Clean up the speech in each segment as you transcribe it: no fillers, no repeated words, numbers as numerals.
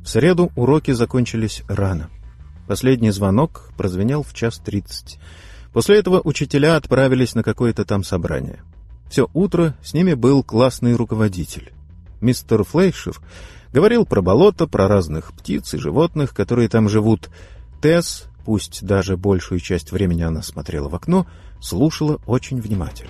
В среду уроки закончились рано. Последний звонок прозвенел в 1:30. После этого учителя отправились на какое-то там собрание. Все утро с ними был классный руководитель. Мистер Флейшер говорил про болото, про разных птиц и животных, которые там живут. Тесс, пусть даже большую часть времени она смотрела в окно, слушала очень внимательно.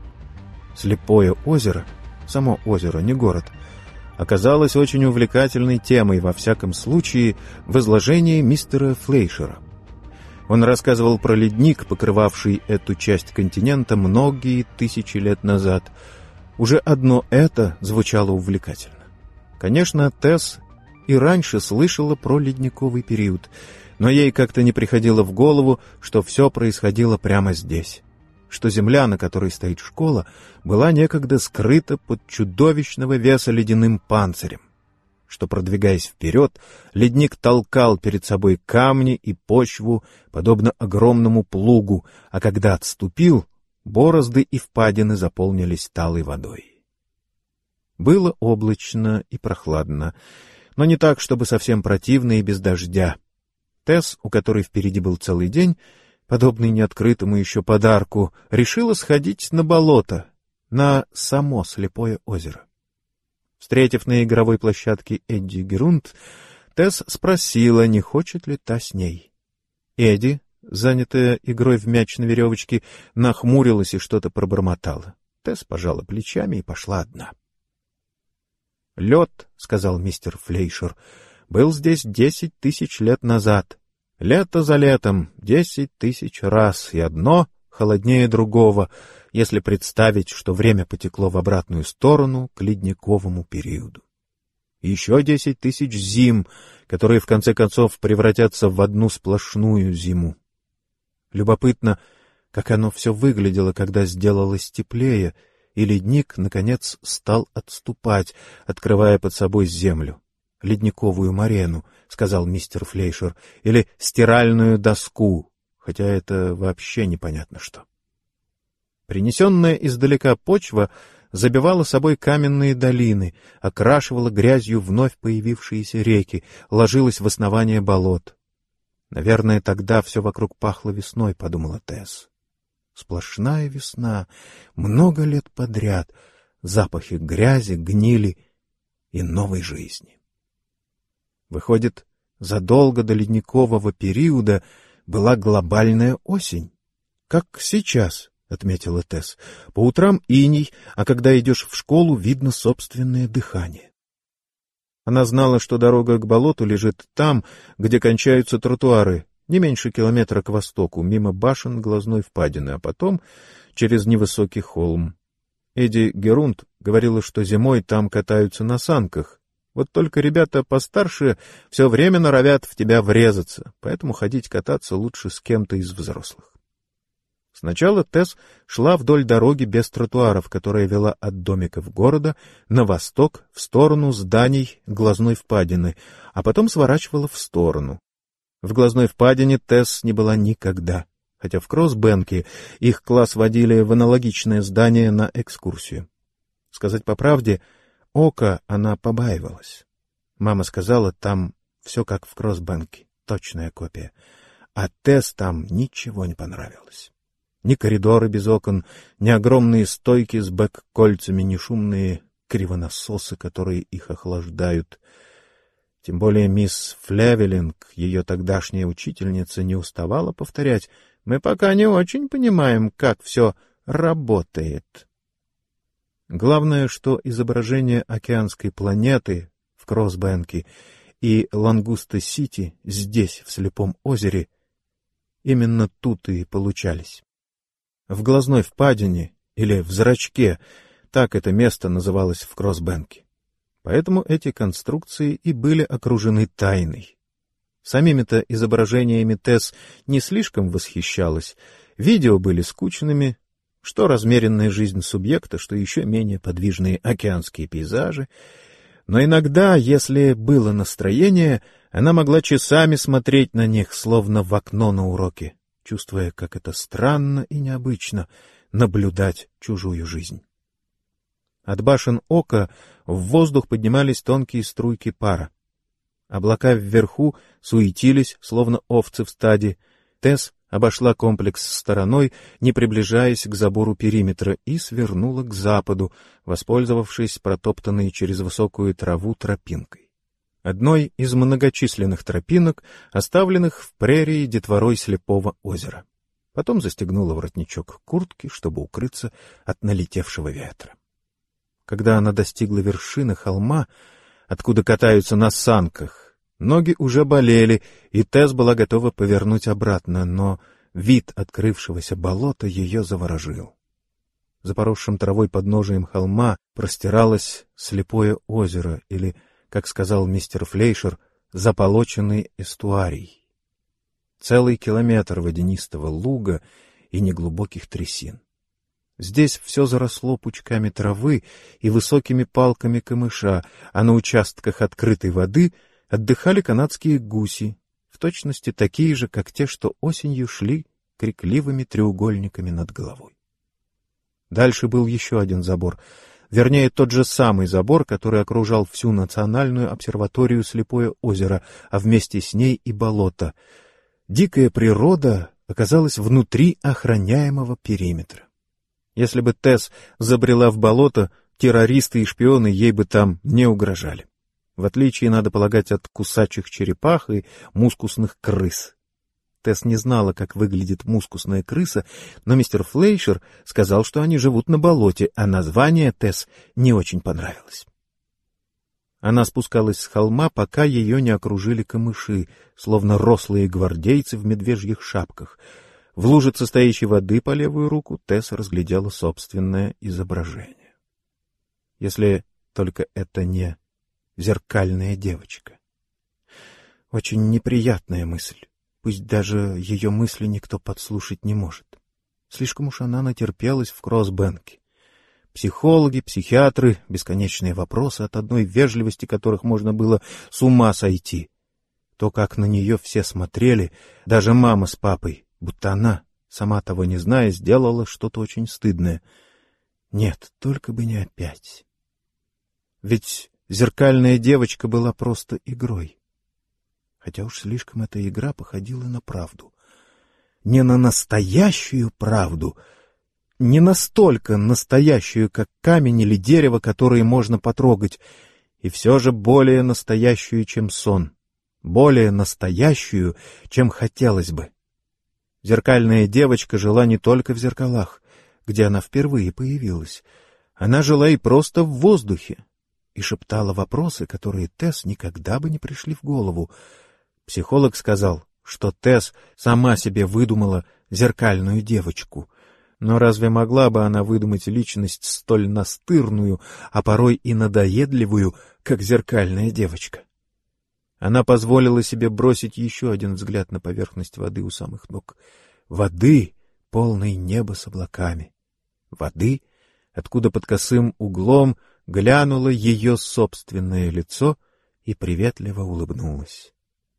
Слепое озеро, само озеро, не город, оказалось очень увлекательной темой, во всяком случае, в изложении мистера Флейшера. Он рассказывал про ледник, покрывавший эту часть континента многие тысячи лет назад. Уже одно это звучало увлекательно. Конечно, Тесс и раньше слышала про ледниковый период, но ей как-то не приходило в голову, что все происходило прямо здесь, что земля, на которой стоит школа, была некогда скрыта под чудовищного веса ледяным панцирем, что, продвигаясь вперед, ледник толкал перед собой камни и почву, подобно огромному плугу, а когда отступил, борозды и впадины заполнились талой водой. Было облачно и прохладно, но не так, чтобы совсем противно и без дождя. Тесс, у которой впереди был целый день, подобный неоткрытому еще подарку, решила сходить на болото, на само слепое озеро. Встретив на игровой площадке Эдди Герунд, Тесс спросила, не хочет ли та с ней. Эдди, занятая игрой в мяч на веревочке, нахмурилась и что-то пробормотала. Тесс пожала плечами и пошла одна. «Лед, — сказал мистер Флейшер, — был здесь 10 000 лет назад. Лето за летом, 10 000 раз, и одно холоднее другого, если представить, что время потекло в обратную сторону к ледниковому периоду. Еще 10 000 зим, которые в конце концов превратятся в одну сплошную зиму. Любопытно, как оно все выглядело, когда сделалось теплее, и ледник, наконец, стал отступать, открывая под собой землю. «Ледниковую морену», — сказал мистер Флейшер, — или «стиральную доску», хотя это вообще непонятно что. Принесенная издалека почва забивала собой каменные долины, окрашивала грязью вновь появившиеся реки, ложилась в основание болот. «Наверное, тогда все вокруг пахло весной», — подумала Тесс. Сплошная весна, много лет подряд, запахи грязи, гнили и новой жизни. Выходит, задолго до ледникового периода была глобальная осень. Как сейчас, — отметила Тесс, — по утрам иней, а когда идешь в школу, видно собственное дыхание. Она знала, что дорога к болоту лежит там, где кончаются тротуары, не меньше километра к востоку, мимо башен глазной впадины, а потом через невысокий холм. Эдди Герунд говорила, что зимой там катаются на санках. Вот только ребята постарше все время норовят в тебя врезаться, поэтому ходить кататься лучше с кем-то из взрослых. Сначала Тесс шла вдоль дороги без тротуаров, которая вела от домиков города на восток в сторону зданий глазной впадины, а потом сворачивала в сторону. В глазной впадине Тесс не была никогда, хотя в Кроссбенке их класс водили в аналогичное здание на экскурсию. Сказать по правде, Ока она побаивалась. Мама сказала, там все как в Кроссбенке, точная копия. А Тесс там ничего не понравилось. Ни коридоры без окон, ни огромные стойки с бэк-кольцами, ни шумные кривонасосы, которые их охлаждают. Тем более мисс Флевелинг, ее тогдашняя учительница, не уставала повторять: «Мы пока не очень понимаем, как все работает». Главное, что изображение океанской планеты в Кроссбенке и Лангуста-Сити здесь, в Слепом озере, именно тут и получались. В глазной впадине или в зрачке, так это место называлось в Кроссбенке. Поэтому эти конструкции и были окружены тайной. Самими-то изображениями Тесс не слишком восхищалась, видео были скучными, что размеренная жизнь субъекта, что еще менее подвижные океанские пейзажи. Но иногда, если было настроение, она могла часами смотреть на них, словно в окно на уроке, чувствуя, как это странно и необычно — наблюдать чужую жизнь. От башен Ока в воздух поднимались тонкие струйки пара. Облака вверху суетились, словно овцы в стаде. Тесс обошла комплекс стороной, не приближаясь к забору периметра, и свернула к западу, воспользовавшись протоптанной через высокую траву тропинкой. Одной из многочисленных тропинок, оставленных в прерии детворой Слепого озера. Потом застегнула воротничок куртки, чтобы укрыться от налетевшего ветра. Когда она достигла вершины холма, откуда катаются на санках, ноги уже болели, и Тесс была готова повернуть обратно, но вид открывшегося болота ее заворожил. За поросшим травой подножием холма простиралось Слепое озеро, или, как сказал мистер Флейшер, заполоченный эстуарий. Целый километр водянистого луга и неглубоких трясин. Здесь все заросло пучками травы и высокими палками камыша, а на участках открытой воды отдыхали канадские гуси, в точности такие же, как те, что осенью шли крикливыми треугольниками над головой. Дальше был еще один забор, вернее, тот же самый забор, который окружал всю национальную обсерваторию Слепое озеро, а вместе с ней и болото. Дикая природа оказалась внутри охраняемого периметра. Если бы Тесс забрела в болото, террористы и шпионы ей бы там не угрожали. В отличие, надо полагать, от кусачих черепах и мускусных крыс. Тесс не знала, как выглядит мускусная крыса, но мистер Флейшер сказал, что они живут на болоте, а название Тесс не очень понравилось. Она спускалась с холма, пока ее не окружили камыши, словно рослые гвардейцы в медвежьих шапках. В лужице стоящей воды по левую руку Тесс разглядела собственное изображение. Если только это не зеркальная девочка. Очень неприятная мысль. Пусть даже ее мысли никто подслушать не может. Слишком уж она натерпелась в Кроссбенке. Психологи, психиатры, бесконечные вопросы, от одной вежливости которых можно было с ума сойти. То, как на нее все смотрели, даже мама с папой, будто она, сама того не зная, сделала что-то очень стыдное. Нет, только бы не опять. Ведь зеркальная девочка была просто игрой. Хотя уж слишком эта игра походила на правду. Не на настоящую правду, не настолько настоящую, как камень или дерево, которые можно потрогать, и все же более настоящую, чем сон, более настоящую, чем хотелось бы. Зеркальная девочка жила не только в зеркалах, где она впервые появилась. Она жила и просто в воздухе, и шептала вопросы, которые Тесс никогда бы не пришли в голову. Психолог сказал, что Тесс сама себе выдумала зеркальную девочку. Но разве могла бы она выдумать личность столь настырную, а порой и надоедливую, как зеркальная девочка? Она позволила себе бросить еще один взгляд на поверхность воды у самых ног. Воды, полной неба с облаками. Воды, откуда под косым углом глянуло ее собственное лицо и приветливо улыбнулась.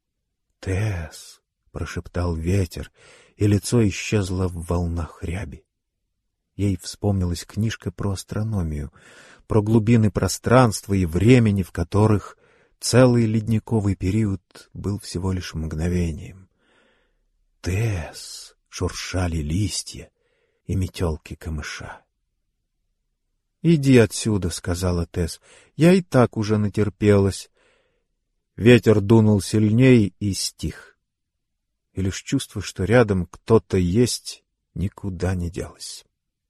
«Тесс!» — прошептал ветер, и лицо исчезло в волнах ряби. Ей вспомнилась книжка про астрономию, про глубины пространства и времени, в которых целый ледниковый период был всего лишь мгновением. «Тесс!» — шуршали листья и метелки камыша. «Иди отсюда», — сказала Тесс, — «я и так уже натерпелась». Ветер дунул сильней и стих. И лишь чувство, что рядом кто-то есть, никуда не делось.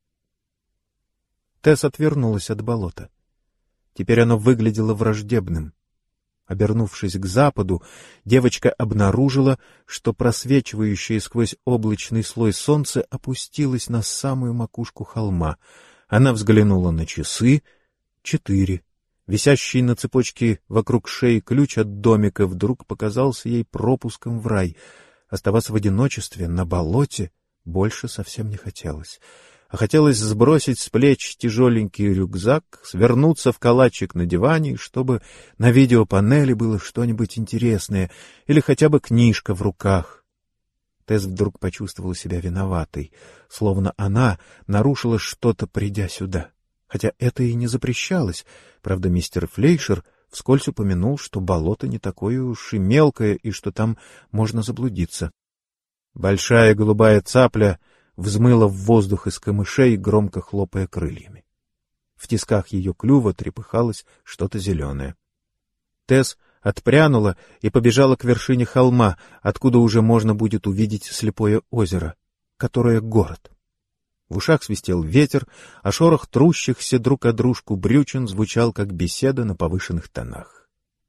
Тесс отвернулась от болота. Теперь оно выглядело враждебным. Обернувшись к западу, девочка обнаружила, что просвечивающее сквозь облачный слой солнце опустилось на самую макушку холма. Она взглянула на часы. 4. Висящий на цепочке вокруг шеи ключ от домика вдруг показался ей пропуском в рай. Оставаться в одиночестве на болоте больше совсем не хотелось. А хотелось сбросить с плеч тяжеленький рюкзак, свернуться в калачик на диване, чтобы на видеопанели было что-нибудь интересное или хотя бы книжка в руках. Тесс вдруг почувствовала себя виноватой, словно она нарушила что-то, придя сюда. Хотя это и не запрещалось. Правда, мистер Флейшер вскользь упомянул, что болото не такое уж и мелкое, и что там можно заблудиться. Большая голубая цапля взмыла в воздух из камышей, громко хлопая крыльями. В тисках ее клюва трепыхалось что-то зеленое. Тесс отпрянула и побежала к вершине холма, откуда уже можно будет увидеть слепое озеро, которое город. В ушах свистел ветер, а шорох трущихся друг о дружку брючин звучал, как беседа на повышенных тонах.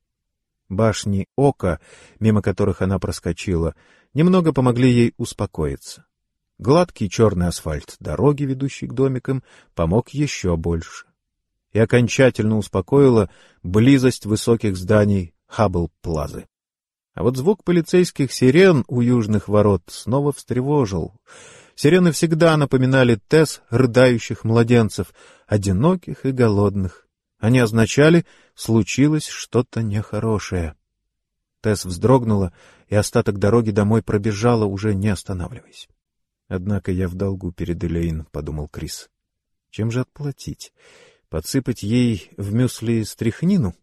Башни ока, мимо которых она проскочила, немного помогли ей успокоиться. Гладкий черный асфальт дороги, ведущей к домикам, помог еще больше. И окончательно успокоила близость высоких зданий Хаббл-Плазы. А вот звук полицейских сирен у южных ворот снова встревожил. Сирены всегда напоминали Тесс рыдающих младенцев, одиноких и голодных. Они означали «случилось что-то нехорошее». Тесс вздрогнула, и остаток дороги домой пробежала, уже не останавливаясь. «Однако я в долгу перед Элейн», — подумал Крис. «Чем же отплатить? Подсыпать ей в мюсли стряхнину?»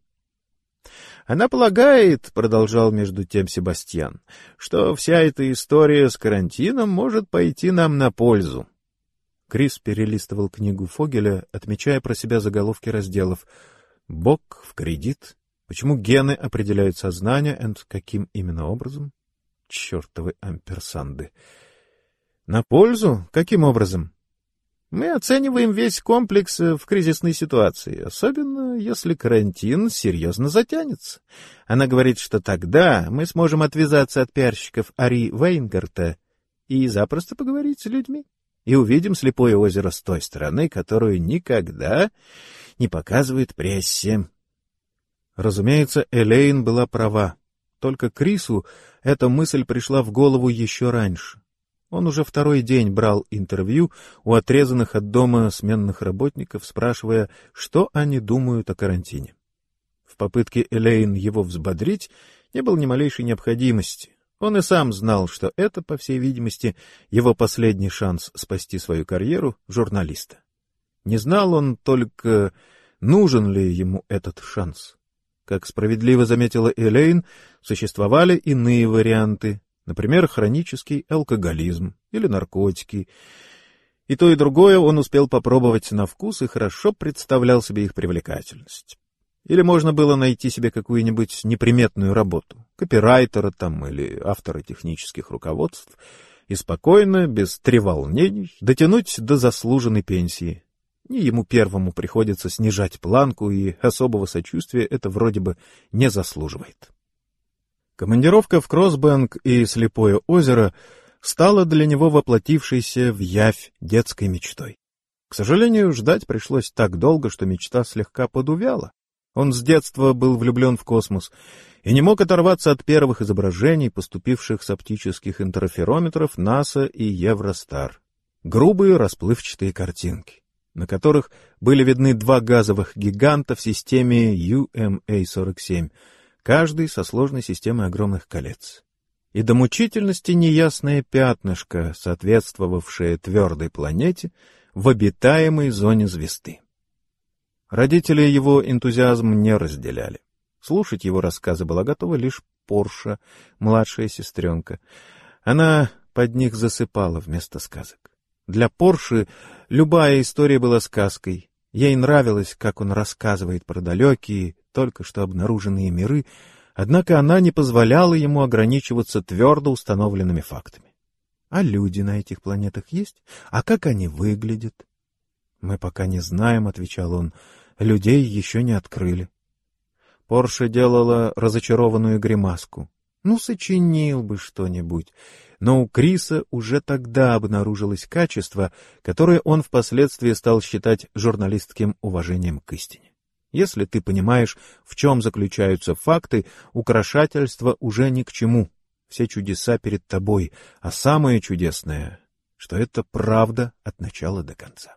«Она полагает, — продолжал между тем Себастьян, — что вся эта история с карантином может пойти нам на пользу». Крис перелистывал книгу Фогеля, отмечая про себя заголовки разделов «Бог в кредит», «Почему гены определяют сознание» и «Каким именно образом?» Чертовы амперсанды. «На пользу? Каким образом?» «Мы оцениваем весь комплекс в кризисной ситуации, особенно если карантин серьезно затянется. Она говорит, что тогда мы сможем отвязаться от пиарщиков Ари Вейнгарта и запросто поговорить с людьми, и увидим слепое озеро с той стороны, которую никогда не показывает прессе». Разумеется, Элейн была права. Только Крису эта мысль пришла в голову еще раньше. Он уже второй день брал интервью у отрезанных от дома сменных работников, спрашивая, что они думают о карантине. В попытке Элейн его взбодрить не было ни малейшей необходимости. Он и сам знал, что это, по всей видимости, его последний шанс спасти свою карьеру журналиста. Не знал он только, нужен ли ему этот шанс. Как справедливо заметила Элейн, существовали иные варианты. Например, хронический алкоголизм или наркотики. И то, и другое он успел попробовать на вкус и хорошо представлял себе их привлекательность. Или можно было найти себе какую-нибудь неприметную работу, копирайтера там или автора технических руководств, и спокойно, без треволнений, дотянуть до заслуженной пенсии. Не ему первому приходится снижать планку, и особого сочувствия это вроде бы не заслуживает. Командировка в Кроссбэнк и Слепое озеро стала для него воплотившейся в явь детской мечтой. К сожалению, ждать пришлось так долго, что мечта слегка подувяла. Он с детства был влюблен в космос и не мог оторваться от первых изображений, поступивших с оптических интерферометров НАСА и Евростар. Грубые расплывчатые картинки, на которых были видны два газовых гиганта в системе UMA-47, каждый со сложной системой огромных колец. И до мучительности неясное пятнышко, соответствовавшее твердой планете в обитаемой зоне звезды. Родители его энтузиазм не разделяли. Слушать его рассказы была готова лишь Порша, младшая сестренка. Она под них засыпала вместо сказок. Для Порши любая история была сказкой. Ей нравилось, как он рассказывает про далекие, только что обнаруженные миры, однако она не позволяла ему ограничиваться твердо установленными фактами. А люди на этих планетах есть? А как они выглядят? «Мы пока не знаем», — отвечал он, — «людей еще не открыли». Порша делала разочарованную гримаску. Ну, сочинил бы что-нибудь. Но у Криса уже тогда обнаружилось качество, которое он впоследствии стал считать журналистским уважением к истине. Если ты понимаешь, в чем заключаются факты, украшательство уже ни к чему. Все чудеса перед тобой, а самое чудесное, что это правда от начала до конца.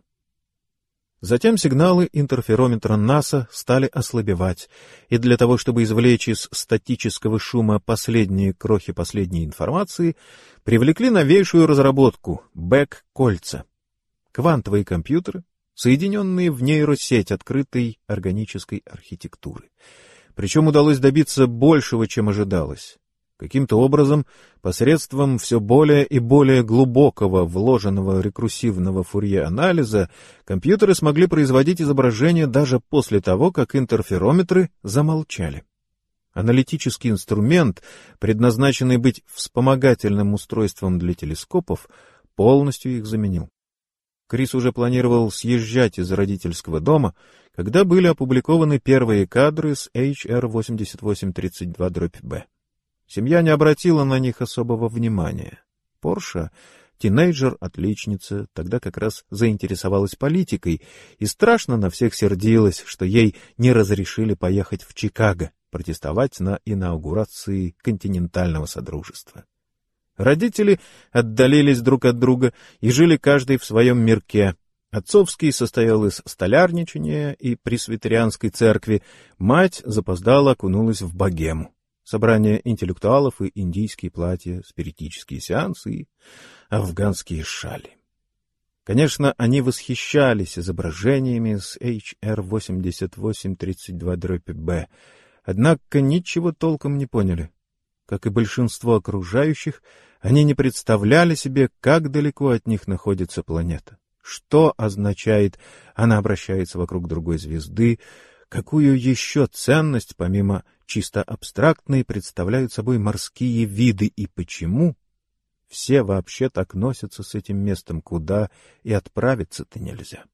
Затем сигналы интерферометра НАСА стали ослабевать, и для того, чтобы извлечь из статического шума последние крохи последней информации, привлекли новейшую разработку — БЭК-кольца. Квантовые компьютеры, соединенные в нейросеть открытой органической архитектуры. Причем удалось добиться большего, чем ожидалось. Каким-то образом, посредством все более и более глубокого вложенного рекурсивного Фурье-анализа, компьютеры смогли производить изображения даже после того, как интерферометры замолчали. Аналитический инструмент, предназначенный быть вспомогательным устройством для телескопов, полностью их заменил. Крис уже планировал съезжать из родительского дома, когда были опубликованы первые кадры с HR-8832-B. Семья не обратила на них особого внимания. Порша, тинейджер-отличница, тогда как раз заинтересовалась политикой и страшно на всех сердилась, что ей не разрешили поехать в Чикаго протестовать на инаугурации континентального содружества. Родители отдалились друг от друга и жили каждый в своем мирке. Отцовский состоял из столярничания и пресвитерианской церкви, мать запоздала окунулась в богему. Собрания интеллектуалов и индийские платья, спиритические сеансы и афганские шали. Конечно, они восхищались изображениями с HR-8832-B, однако ничего толком не поняли. Как и большинство окружающих, они не представляли себе, как далеко от них находится планета, что означает «она обращается вокруг другой звезды», какую еще ценность, помимо чисто абстрактной, представляют собой морские виды и почему все вообще так носятся с этим местом, куда и отправиться-то нельзя.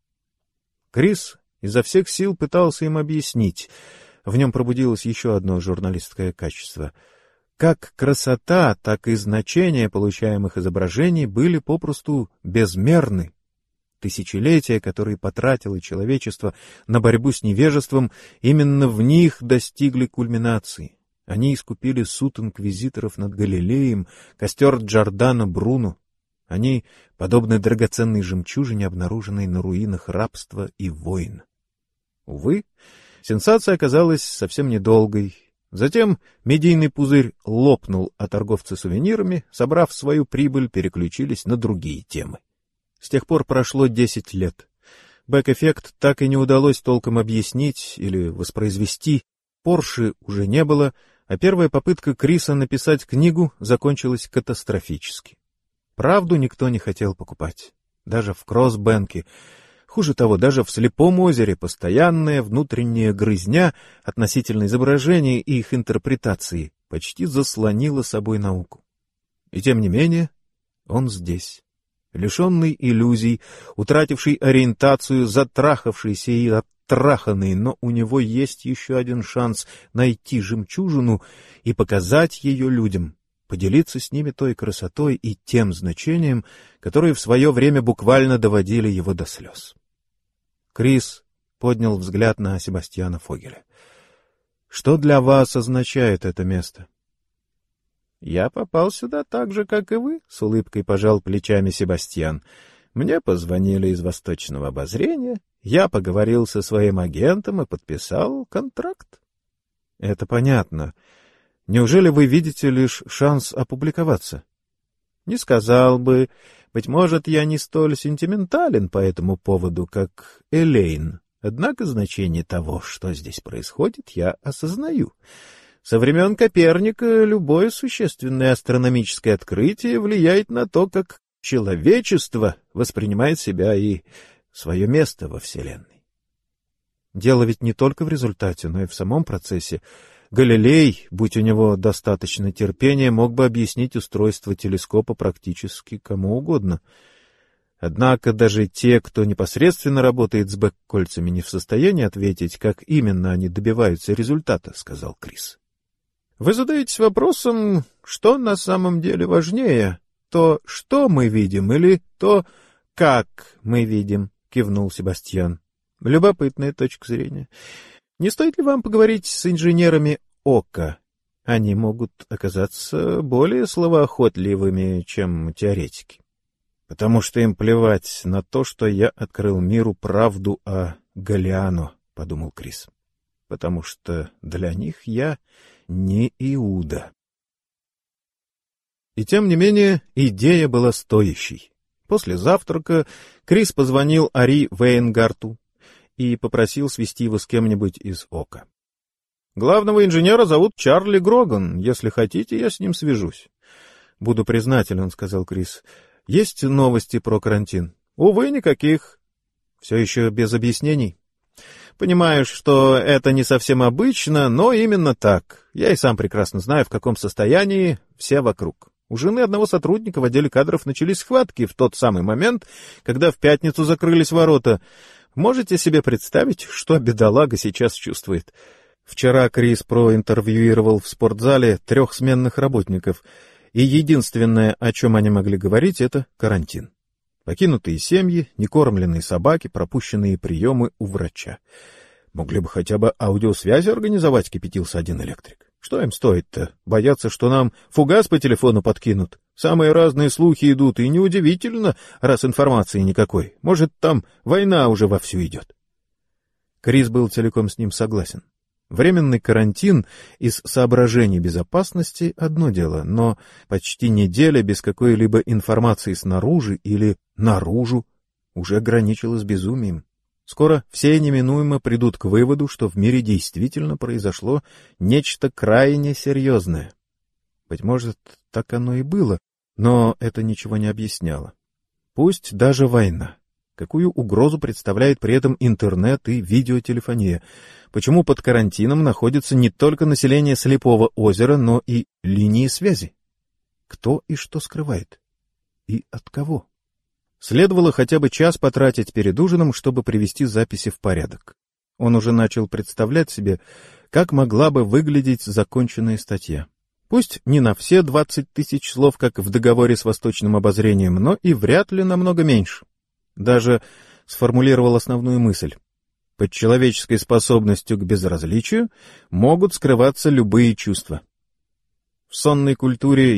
Крис изо всех сил пытался им объяснить. В нем пробудилось еще одно журналистское качество. Как красота, так и значения получаемых изображений были попросту безмерны. Тысячелетия, которые потратило человечество на борьбу с невежеством, именно в них достигли кульминации. Они искупили суд инквизиторов над Галилеем, костер Джордано Бруно. Они подобны драгоценной жемчужине, обнаруженной на руинах рабства и войн. Увы, сенсация оказалась совсем недолгой. Затем медийный пузырь лопнул, а торговцы сувенирами, собрав свою прибыль, переключились на другие темы. С тех пор прошло 10 лет. Бэк-эффект так и не удалось толком объяснить или воспроизвести. Порши уже не было, а первая попытка Криса написать книгу закончилась катастрофически. Правду никто не хотел покупать. Даже в Кроссбэнке. Хуже того, даже в Слепом озере постоянная внутренняя грызня относительно изображений и их интерпретации почти заслонила собой науку. И тем не менее, он здесь. Лишенный иллюзий, утративший ориентацию, затрахавшийся и оттраханный, но у него есть еще один шанс найти жемчужину и показать ее людям, поделиться с ними той красотой и тем значением, которые в свое время буквально доводили его до слез. Крис поднял взгляд на Себастьяна Фогеля. — Что для вас означает это место? — Я попал сюда так же, как и вы, — с улыбкой пожал плечами Себастьян. Мне позвонили из Восточного обозрения, я поговорил со своим агентом и подписал контракт. — Это понятно. Неужели вы видите лишь шанс опубликоваться? — Не сказал бы. Быть может, я не столь сентиментален по этому поводу, как Элейн. Однако значение того, что здесь происходит, я осознаю. Со времен Коперника любое существенное астрономическое открытие влияет на то, как человечество воспринимает себя и свое место во Вселенной. Дело ведь не только в результате, но и в самом процессе. Галилей, будь у него достаточно терпения, мог бы объяснить устройство телескопа практически кому угодно. Однако даже те, кто непосредственно работает с бэк-кольцами, не в состоянии ответить, как именно они добиваются результата, — сказал Крис. Вы задаетесь вопросом, что на самом деле важнее, то, что мы видим, или то, как мы видим, — кивнул Себастьян. Любопытная точка зрения. Не стоит ли вам поговорить с инженерами ока? Они могут оказаться более словоохотливыми, чем теоретики. Потому что им плевать на то, что я открыл миру правду о Галлиано, — подумал Крис. Потому что для них я не Иуда. И тем не менее, идея была стоящей. После завтрака Крис позвонил Ари Вейнгарту и попросил свести его с кем-нибудь из ока. Главного инженера зовут Чарли Гроган. Если хотите, я с ним свяжусь. — Буду признателен, — сказал Крис. — Есть новости про карантин? — Увы, никаких. — Все еще без объяснений? — Понимаю, что это не совсем обычно, но именно так. Я и сам прекрасно знаю, в каком состоянии все вокруг. У жены одного сотрудника в отделе кадров начались схватки в тот самый момент, когда в пятницу закрылись ворота. Можете себе представить, что бедолага сейчас чувствует? Вчера Крис проинтервьюировал в спортзале 3 сменных работников, и единственное, о чем они могли говорить, это карантин. Покинутые семьи, некормленные собаки, пропущенные приемы у врача. Могли бы хотя бы аудиосвязи организовать, кипятился один электрик. Что им стоит-то? Боятся, что нам фугас по телефону подкинут. Самые разные слухи идут, и неудивительно, раз информации никакой. Может, там война уже вовсю идет. Крис был целиком с ним согласен. Временный карантин из соображений безопасности — одно дело, но почти неделя без какой-либо информации снаружи или наружу уже граничила с безумием. Скоро все неминуемо придут к выводу, что в мире действительно произошло нечто крайне серьезное. Быть может, так оно и было, но это ничего не объясняло. Пусть даже война. Какую угрозу представляет при этом интернет и видеотелефония? Почему под карантином находится не только население Слепого озера, но и линии связи? Кто и что скрывает? И от кого? Следовало хотя бы час потратить перед ужином, чтобы привести записи в порядок. Он уже начал представлять себе, как могла бы выглядеть законченная статья. Пусть не на все 20 000 слов, как в договоре с Восточным обозрением, но и вряд ли намного меньше. Даже сформулировал основную мысль. Под человеческой способностью к безразличию могут скрываться любые чувства. В сонной культуре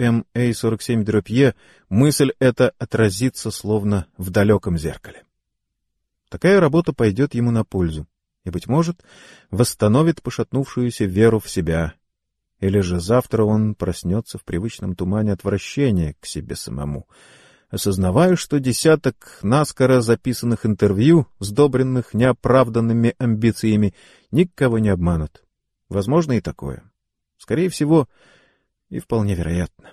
UMA-47-E мысль эта отразится словно в далеком зеркале. Такая работа пойдет ему на пользу и, быть может, восстановит пошатнувшуюся веру в себя. Или же завтра он проснется в привычном тумане отвращения к себе самому, осознавая, что десяток наскоро записанных интервью, сдобренных неоправданными амбициями, никого не обманут. Возможно и такое. Скорее всего, и вполне вероятно.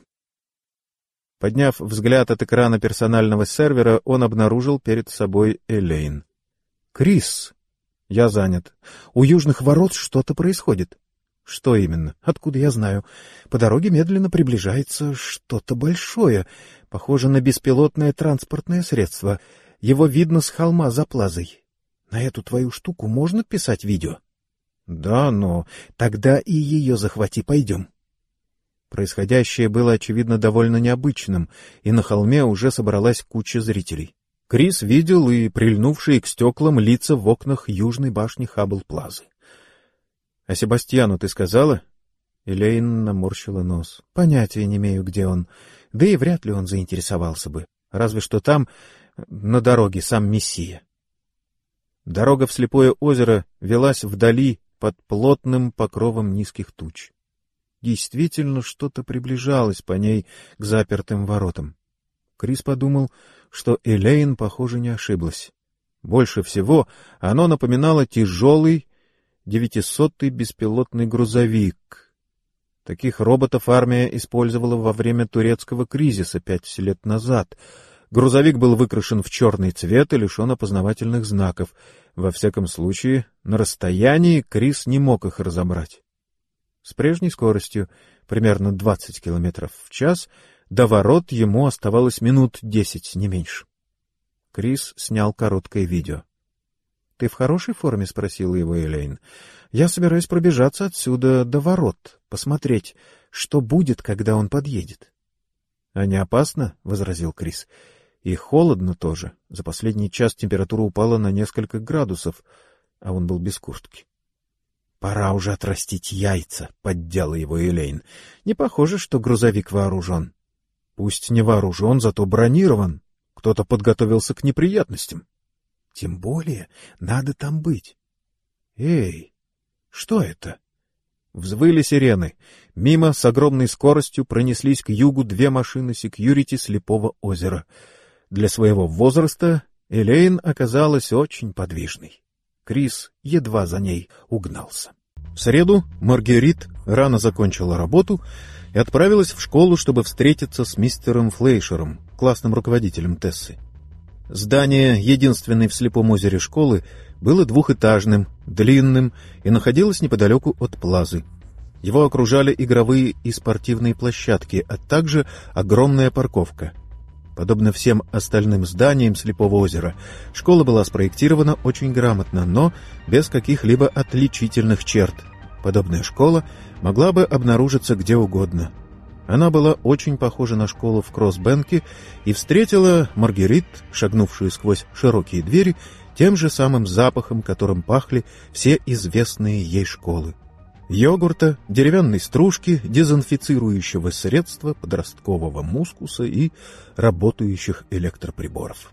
Подняв взгляд от экрана персонального сервера, он обнаружил перед собой Элейн. — Крис, я занят. У южных ворот что-то происходит. — Что именно? Откуда я знаю? По дороге медленно приближается что-то большое, похоже на беспилотное транспортное средство. Его видно с холма за плазой. На эту твою штуку можно писать видео? — Да, но... — Тогда и ее захвати, пойдем. Происходящее было, очевидно, довольно необычным, и на холме уже собралась куча зрителей. Крис видел и прильнувшие к стеклам лица в окнах южной башни Хаббл-Плазы. — А Себастьяну ты сказала? Элейн наморщила нос. — Понятия не имею, где он. Да и вряд ли он заинтересовался бы. Разве что там, на дороге, сам Мессия. Дорога в Слепое озеро велась вдали под плотным покровом низких туч. Действительно, что-то приближалось по ней к запертым воротам. Крис подумал, что Элейн, похоже, не ошиблась. Больше всего оно напоминало тяжелый 900-й беспилотный грузовик. Таких роботов армия использовала во время турецкого кризиса 5 лет назад. Грузовик был выкрашен в черный цвет и лишен опознавательных знаков. Во всяком случае, на расстоянии Крис не мог их разобрать. С прежней скоростью, примерно 20 км в час, до ворот ему оставалось минут 10, не меньше. Крис снял короткое видео. — Ты в хорошей форме? — спросила его Элейн. — Я собираюсь пробежаться отсюда до ворот, посмотреть, что будет, когда он подъедет. — А не опасно? — возразил Крис. — И холодно тоже. За последний час температура упала на несколько градусов, а он был без куртки. — Пора уже отрастить яйца, — поддела его Элейн. — Не похоже, что грузовик вооружен. — Пусть не вооружен, зато бронирован. Кто-то подготовился к неприятностям. — Тем более надо там быть. — Эй, что это? Взвыли сирены. Мимо с огромной скоростью пронеслись к югу 2 машины секьюрити Слепого озера. Для своего возраста Элейн оказалась очень подвижной. Крис едва за ней угнался. В среду Маргерит рано закончила работу и отправилась в школу, чтобы встретиться с мистером Флейшером, классным руководителем Тессы. Здание, единственной в Слепом озере школы, было двухэтажным, длинным и находилось неподалеку от плазы. Его окружали игровые и спортивные площадки, а также огромная парковка. Подобно всем остальным зданиям Слепого озера, школа была спроектирована очень грамотно, но без каких-либо отличительных черт. Подобная школа могла бы обнаружиться где угодно. Она была очень похожа на школу в Кроссбенке и встретила Маргерит, шагнувшую сквозь широкие двери, тем же самым запахом, которым пахли все известные ей школы. Йогурта, деревянной стружки, дезинфицирующего средства, подросткового мускуса и работающих электроприборов.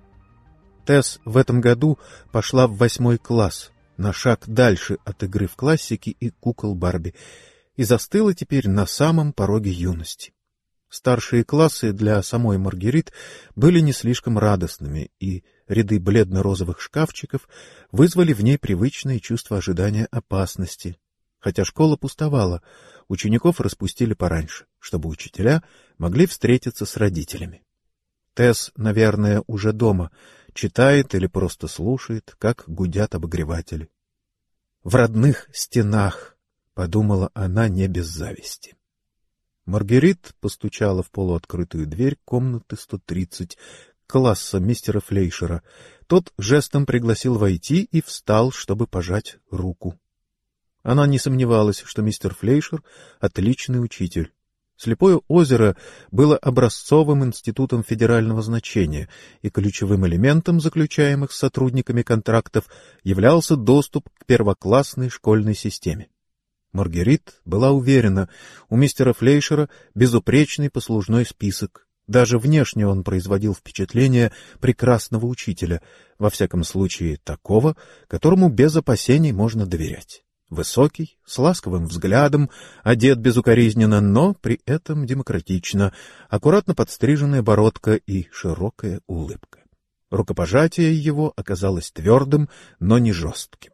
Тесс в этом году пошла в 8 класс, на шаг дальше от игры в классики и кукол Барби, и застыла теперь на самом пороге юности. Старшие классы для самой Маргерит были не слишком радостными, и ряды бледно-розовых шкафчиков вызвали в ней привычное чувство ожидания опасности. Хотя школа пустовала, учеников распустили пораньше, чтобы учителя могли встретиться с родителями. Тесс, наверное, уже дома, читает или просто слушает, как гудят обогреватели. «В родных стенах», — подумала она не без зависти. Маргерит постучала в полуоткрытую дверь комнаты 130 класса мистера Флейшера. Тот жестом пригласил войти и встал, чтобы пожать руку. Она не сомневалась, что мистер Флейшер — отличный учитель. Слепое озеро было образцовым институтом федерального значения, и ключевым элементом заключаемых с сотрудниками контрактов являлся доступ к первоклассной школьной системе. Маргерит была уверена, у мистера Флейшера безупречный послужной список. Даже внешне он производил впечатление прекрасного учителя, во всяком случае такого, которому без опасений можно доверять. Высокий, с ласковым взглядом, одет безукоризненно, но при этом демократично, аккуратно подстриженная бородка и широкая улыбка. Рукопожатие его оказалось твердым, но не жестким.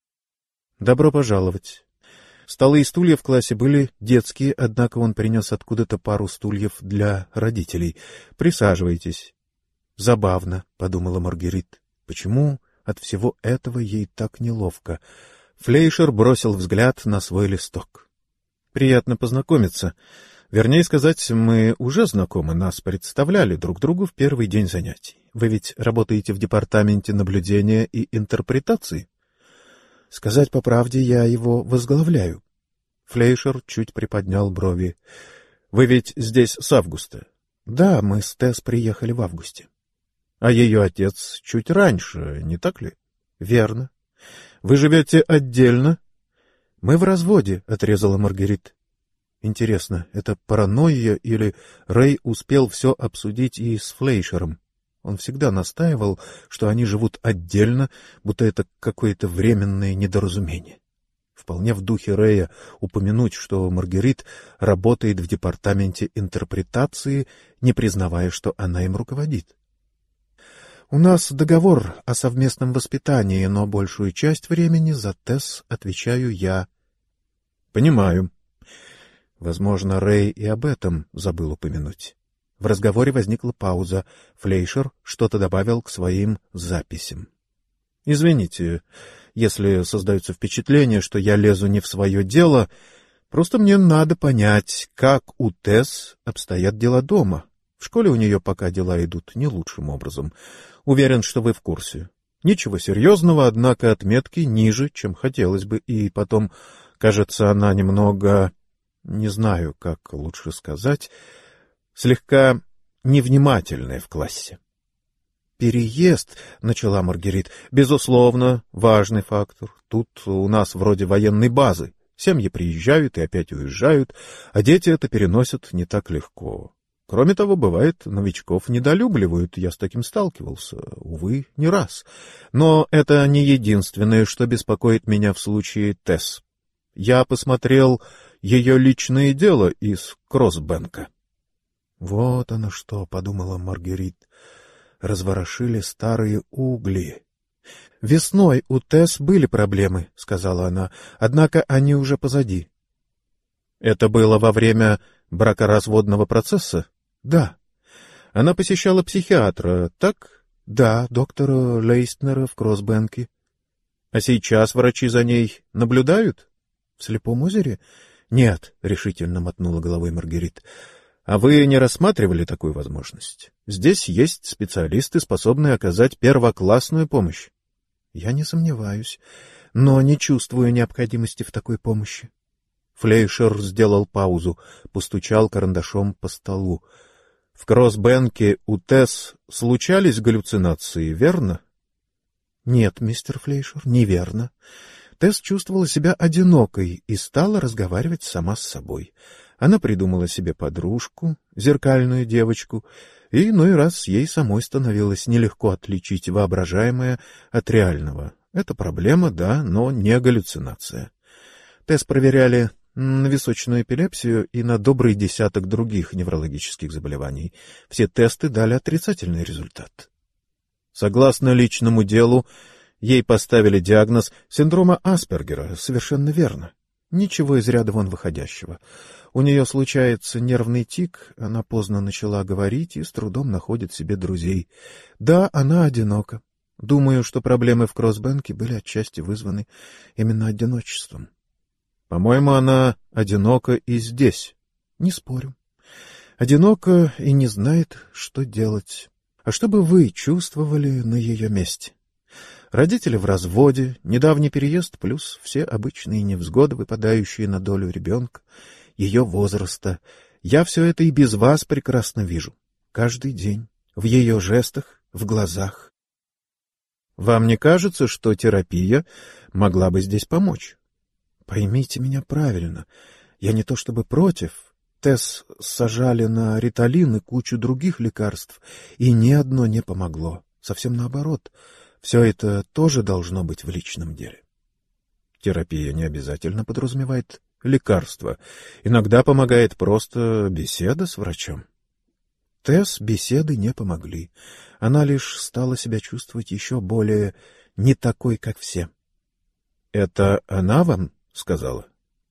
«Добро пожаловать». Столы и стулья в классе были детские, однако он принес откуда-то пару стульев для родителей. «Присаживайтесь». «Забавно», — подумала Маргерит. «Почему от всего этого ей так неловко?» Флейшер бросил взгляд на свой листок. «Приятно познакомиться. Вернее сказать, мы уже знакомы, нас представляли друг другу в первый день занятий. Вы ведь работаете в департаменте наблюдения и интерпретации?» «Сказать по правде, я его возглавляю». Флейшер чуть приподнял брови. «Вы ведь здесь с августа?» «Да, мы с Тесс приехали в августе». «А ее отец чуть раньше, не так ли?» «Верно». «Вы живете отдельно?» «Мы в разводе», — отрезала Маргерит. «Интересно, это паранойя или Рэй успел все обсудить и с Флейшером? Он всегда настаивал, что они живут отдельно, будто это какое-то временное недоразумение. Вполне в духе Рэя упомянуть, что Маргерит работает в департаменте интерпретации, не признавая, что она им руководит. «У нас договор о совместном воспитании, но большую часть времени за Тесс отвечаю я». «Понимаю». Возможно, Рэй и об этом забыл упомянуть. В разговоре возникла пауза. Флейшер что-то добавил к своим записям. «Извините, если создается впечатление, что я лезу не в свое дело, просто мне надо понять, как у Тесс обстоят дела дома. В школе у нее пока дела идут не лучшим образом. Уверен, что вы в курсе. Ничего серьезного, однако отметки ниже, чем хотелось бы, и потом, кажется, она немного, не знаю, как лучше сказать, слегка невнимательная в классе». «Переезд», — начала Маргерит, — «безусловно, важный фактор. Тут у нас вроде военной базы. Семьи приезжают и опять уезжают, а дети это переносят не так легко. Кроме того, бывает, новичков недолюбливают, я с таким сталкивался, увы, не раз. Но это не единственное, что беспокоит меня в случае Тесс. Я посмотрел ее личное дело из Кроссбенка». «Вот оно что», — подумала Маргерит, — «разворошили старые угли». «Весной у Тесс были проблемы», — сказала она, — «однако они уже позади». «Это было во время бракоразводного процесса?» «Да». «Она посещала психиатра, так?» «Да, доктора Лейстнера в Кроссбенке». «А сейчас врачи за ней наблюдают?» «В Слепом озере?» «Нет», — решительно мотнула головой Маргарит. «А вы не рассматривали такую возможность? Здесь есть специалисты, способные оказать первоклассную помощь». «Я не сомневаюсь, но не чувствую необходимости в такой помощи». Флейшер сделал паузу, постучал карандашом по столу. «В Кроссбенке у Тесс случались галлюцинации, верно?» «Нет, мистер Флейшер, неверно. Тесс чувствовала себя одинокой и стала разговаривать сама с собой. Она придумала себе подружку, зеркальную девочку, и иной раз ей самой становилось нелегко отличить воображаемое от реального. Это проблема, да, но не галлюцинация. Тесс проверяли на височную эпилепсию и на добрый десяток других неврологических заболеваний. Все тесты дали отрицательный результат. Согласно личному делу, ей поставили диагноз синдрома Аспергера, совершенно верно. Ничего из ряда вон выходящего. У нее случается нервный тик, она поздно начала говорить и с трудом находит себе друзей. Да, она одинока. Думаю, что проблемы в Кроссбенке были отчасти вызваны именно одиночеством. По-моему, она одинока и здесь. Не спорю. Одинока и не знает, что делать. А что бы вы чувствовали на ее месте? Родители в разводе, недавний переезд плюс все обычные невзгоды, выпадающие на долю ребенка, ее возраста. Я все это и без вас прекрасно вижу. Каждый день. В ее жестах, в глазах. Вам не кажется, что терапия могла бы здесь помочь? Поймите меня правильно. Я не то чтобы против. Тесс сажали на риталин и кучу других лекарств, и ни одно не помогло. Совсем наоборот. Все это тоже должно быть в личном деле. Терапия не обязательно подразумевает лекарства. Иногда помогает просто беседа с врачом. Тесс беседы не помогли. Она лишь стала себя чувствовать еще более не такой, как все. — Это она вам сказала?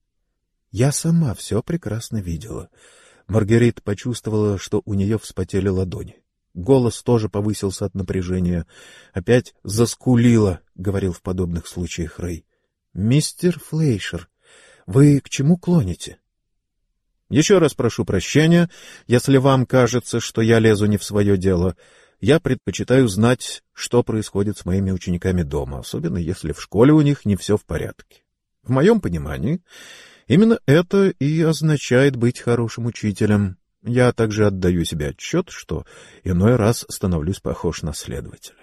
Я сама все прекрасно видела. Маргарит почувствовала, что у нее вспотели ладони. Голос тоже повысился от напряжения. Опять заскулила, — говорил в подобных случаях Рэй. — Мистер Флейшер, вы к чему клоните? — Еще раз прошу прощения, если вам кажется, что я лезу не в свое дело. Я предпочитаю знать, что происходит с моими учениками дома, особенно если в школе у них не все в порядке. В моем понимании, именно это и означает быть хорошим учителем. Я также отдаю себе отчет, что иной раз становлюсь похож на следователя.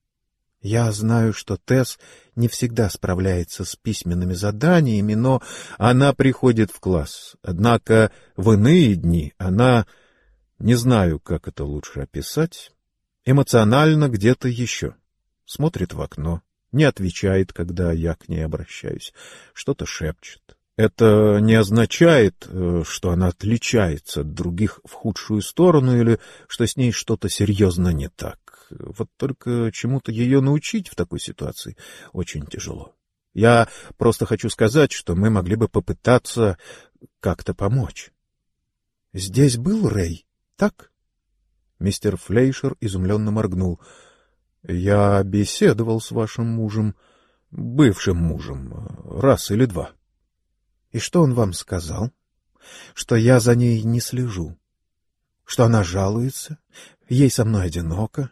Я знаю, что Тесс не всегда справляется с письменными заданиями, но она приходит в класс. Однако в иные дни она, не знаю, как это лучше описать, эмоционально где-то еще. Смотрит в окно, не отвечает, когда я к ней обращаюсь, что-то шепчет. Это не означает, что она отличается от других в худшую сторону или что с ней что-то серьезно не так. Вот только чему-то ее научить в такой ситуации очень тяжело. Я просто хочу сказать, что мы могли бы попытаться как-то помочь. — Здесь был Рэй, так? Мистер Флейшер изумленно моргнул. — Я беседовал с вашим мужем, бывшим мужем, раз или два. — И что он вам сказал? Что я за ней не слежу. Что она жалуется, ей со мной одиноко.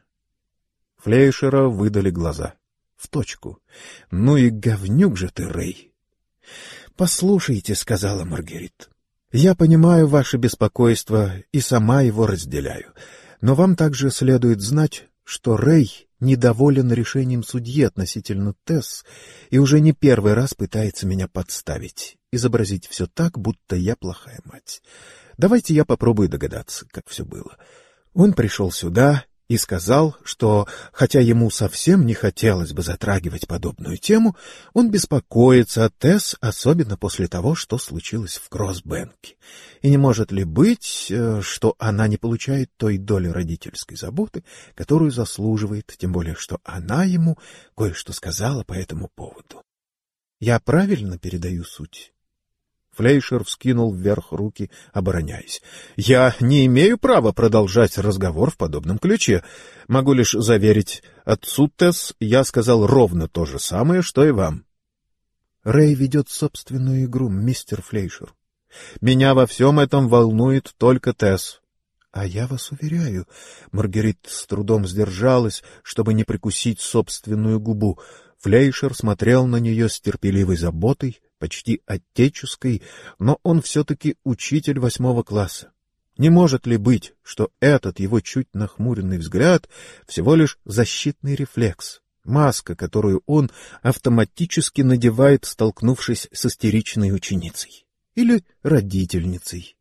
Флейшера выдали глаза. В точку. — Ну и говнюк же ты, Рэй! — Послушайте, — сказала Маргарит, — я понимаю ваше беспокойство и сама его разделяю, но вам также следует знать, что Рэй недоволен решением судьи относительно Тесс и уже не первый раз пытается меня подставить, изобразить все так, будто я плохая мать. Давайте я попробую догадаться, как все было. Он пришел сюда и сказал, что, хотя ему совсем не хотелось бы затрагивать подобную тему, он беспокоится о Тесс, особенно после того, что случилось в Кросбенке. И не может ли быть, что она не получает той доли родительской заботы, которую заслуживает, тем более, что она ему кое-что сказала по этому поводу. Я правильно передаю суть? Флейшер вскинул вверх руки, обороняясь. — Я не имею права продолжать разговор в подобном ключе. Могу лишь заверить, отцу Тесс я сказал ровно то же самое, что и вам. — Рэй ведет собственную игру, мистер Флейшер. Меня во всем этом волнует только Тесс. — А я вас уверяю, Маргарит с трудом сдержалась, чтобы не прикусить собственную губу. Флейшер смотрел на нее с терпеливой заботой, почти отеческой, но он все-таки учитель 8 класса. Не может ли быть, что этот его чуть нахмуренный взгляд всего лишь защитный рефлекс, маска, которую он автоматически надевает, столкнувшись с истеричной ученицей или родительницей?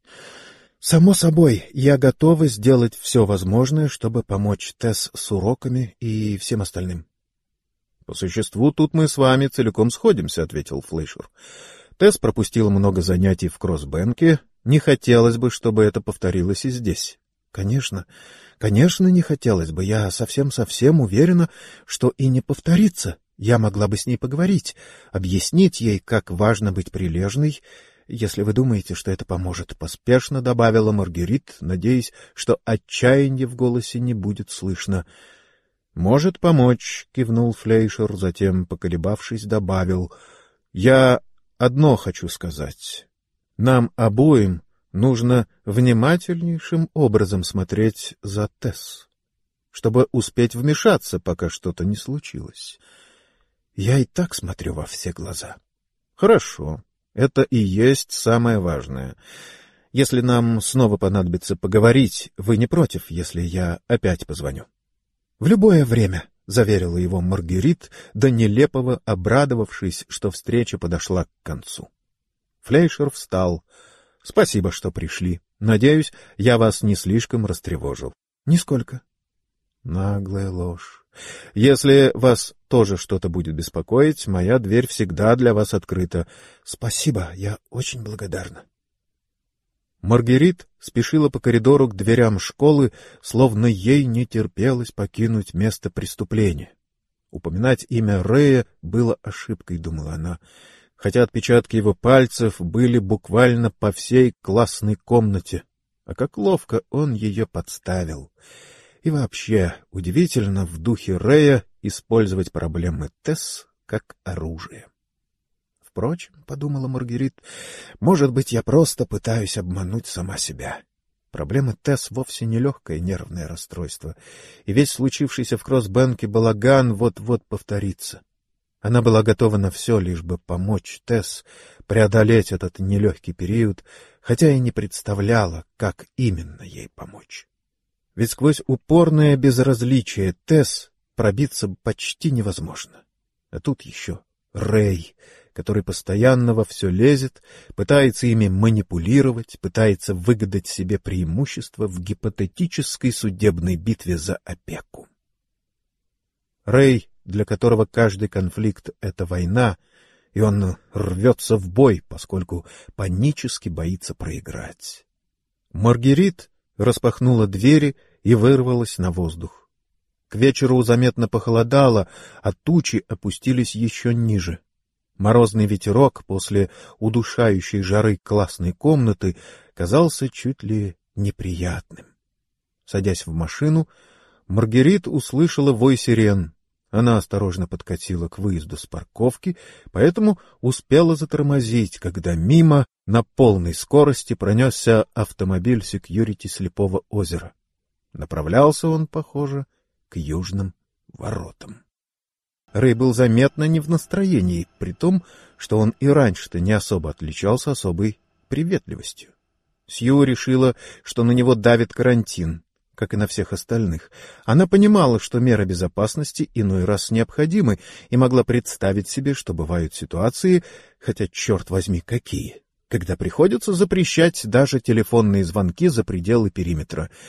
Само собой, я готова сделать все возможное, чтобы помочь Тесс с уроками и всем остальным. — По существу, тут мы с вами целиком сходимся, — ответил Флейшер. Тесс пропустила много занятий в Кросбенке. Не хотелось бы, чтобы это повторилось и здесь. — Конечно, не хотелось бы. Я совсем уверена, что и не повторится. Я могла бы с ней поговорить, объяснить ей, как важно быть прилежной, если вы думаете, что это поможет, — поспешно добавила Маргарит, надеясь, что отчаяния в голосе не будет слышно. — Может помочь, — кивнул Флейшер, затем, поколебавшись, добавил. — Я одно хочу сказать. Нам обоим нужно внимательнейшим образом смотреть за Тесс, чтобы успеть вмешаться, пока что-то не случилось. Я и так смотрю во все глаза. — Хорошо. Это и есть самое важное. Если нам снова понадобится поговорить, вы не против, если я опять позвоню? — В любое время, — заверила его Маргарит, до нелепого обрадовавшись, что встреча подошла к концу. Флейшер встал. — Спасибо, что пришли. Надеюсь, я вас не слишком растревожил. — Нисколько. — Наглая ложь. Если вас тоже что-то будет беспокоить, моя дверь всегда для вас открыта. — Спасибо, я очень благодарна. Маргарит спешила по коридору к дверям школы, словно ей не терпелось покинуть место преступления. Упоминать имя Рэя было ошибкой, думала она, хотя отпечатки его пальцев были буквально по всей классной комнате. А как ловко он ее подставил. И вообще, удивительно в духе Рэя использовать проблемы Тесс как оружие. Впрочем, — подумала Маргарит, — может быть, я просто пытаюсь обмануть сама себя. Проблема Тесс вовсе не легкое нервное расстройство, и весь случившийся в Кросбенке балаган вот-вот повторится. Она была готова на все, лишь бы помочь Тесс преодолеть этот нелегкий период, хотя и не представляла, как именно ей помочь. Ведь сквозь упорное безразличие Тесс пробиться почти невозможно. А тут еще Рэй, который постоянно во все лезет, пытается ими манипулировать, пытается выгадать себе преимущество в гипотетической судебной битве за опеку. Рэй, для которого каждый конфликт — это война, и он рвется в бой, поскольку панически боится проиграть. Маргарит распахнула двери и вырвалась на воздух. К вечеру заметно похолодало, а тучи опустились еще ниже. Морозный ветерок после удушающей жары классной комнаты казался чуть ли неприятным. Садясь в машину, Маргарит услышала вой сирен. Она осторожно подкатила к выезду с парковки, поэтому успела затормозить, когда мимо на полной скорости пронесся автомобиль секьюрити Слепого озера. Направлялся он, похоже, к южным воротам. Рэй был заметно не в настроении, при том, что он и раньше-то не особо отличался особой приветливостью. Сью решила, что на него давит карантин, как и на всех остальных. Она понимала, что меры безопасности иной раз необходимы, и могла представить себе, что бывают ситуации, хотя, черт возьми, какие, когда приходится запрещать даже телефонные звонки за пределы периметра.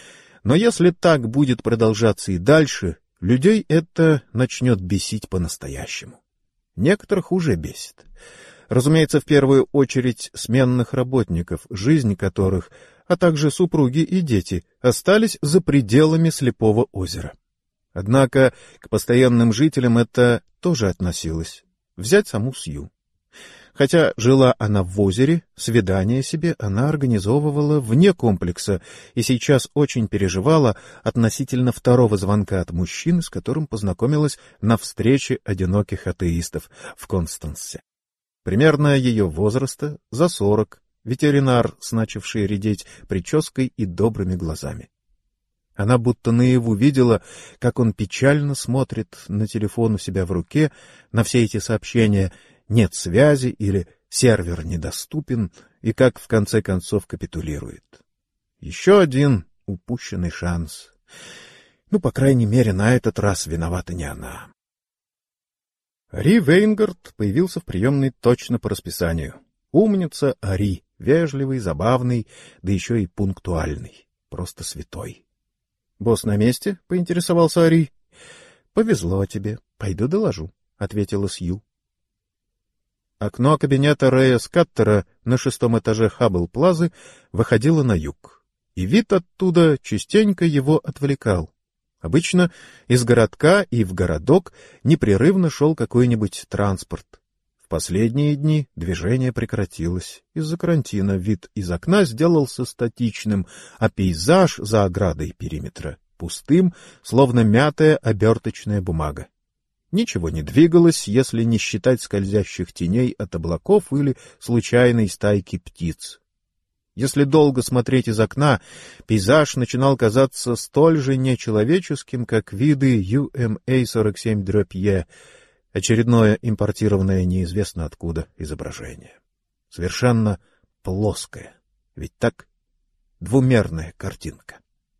Но если так будет продолжаться и дальше, людей это начнет бесить по-настоящему. Некоторых уже бесит. Разумеется, в первую очередь сменных работников, жизнь которых, а также супруги и дети, остались за пределами Слепого озера. Однако к постоянным жителям это тоже относилось. Взять саму Сью. Хотя жила она в озере, свидание себе она организовывала вне комплекса и сейчас очень переживала относительно второго звонка от мужчины, с которым познакомилась на встрече одиноких атеистов в Констансе. Примерно ее возраста, за 40, ветеринар, начавший редеть прической и добрыми глазами. Она будто наяву видела, как он печально смотрит на телефон у себя в руке, на все эти сообщения «нет связи» или «сервер недоступен», и как в конце концов капитулирует. Еще один упущенный шанс. Ну, по крайней мере, на этот раз виновата не она. Ари Вейнгард появился в приемной точно по расписанию. Умница Ари, вежливый, забавный, да еще и пунктуальный. Просто святой. — Босс на месте? — поинтересовался Ари. — Повезло тебе. Пойду доложу, — ответила Сью. Окно кабинета Рэя Скаттера на 6-м этаже Хаббл-плазы выходило на юг, и вид оттуда частенько его отвлекал. Обычно из городка и в городок непрерывно шел какой-нибудь транспорт. В последние дни движение прекратилось. Из-за карантина вид из окна сделался статичным, а пейзаж за оградой периметра — пустым, словно мятая оберточная бумага. Ничего не двигалось, если не считать скользящих теней от облаков или случайной стайки птиц. Если долго смотреть из окна, пейзаж начинал казаться столь же нечеловеческим, как виды UMA-47-E, очередное импортированное неизвестно откуда изображение. Совершенно плоское. Ведь так? Двумерная картинка.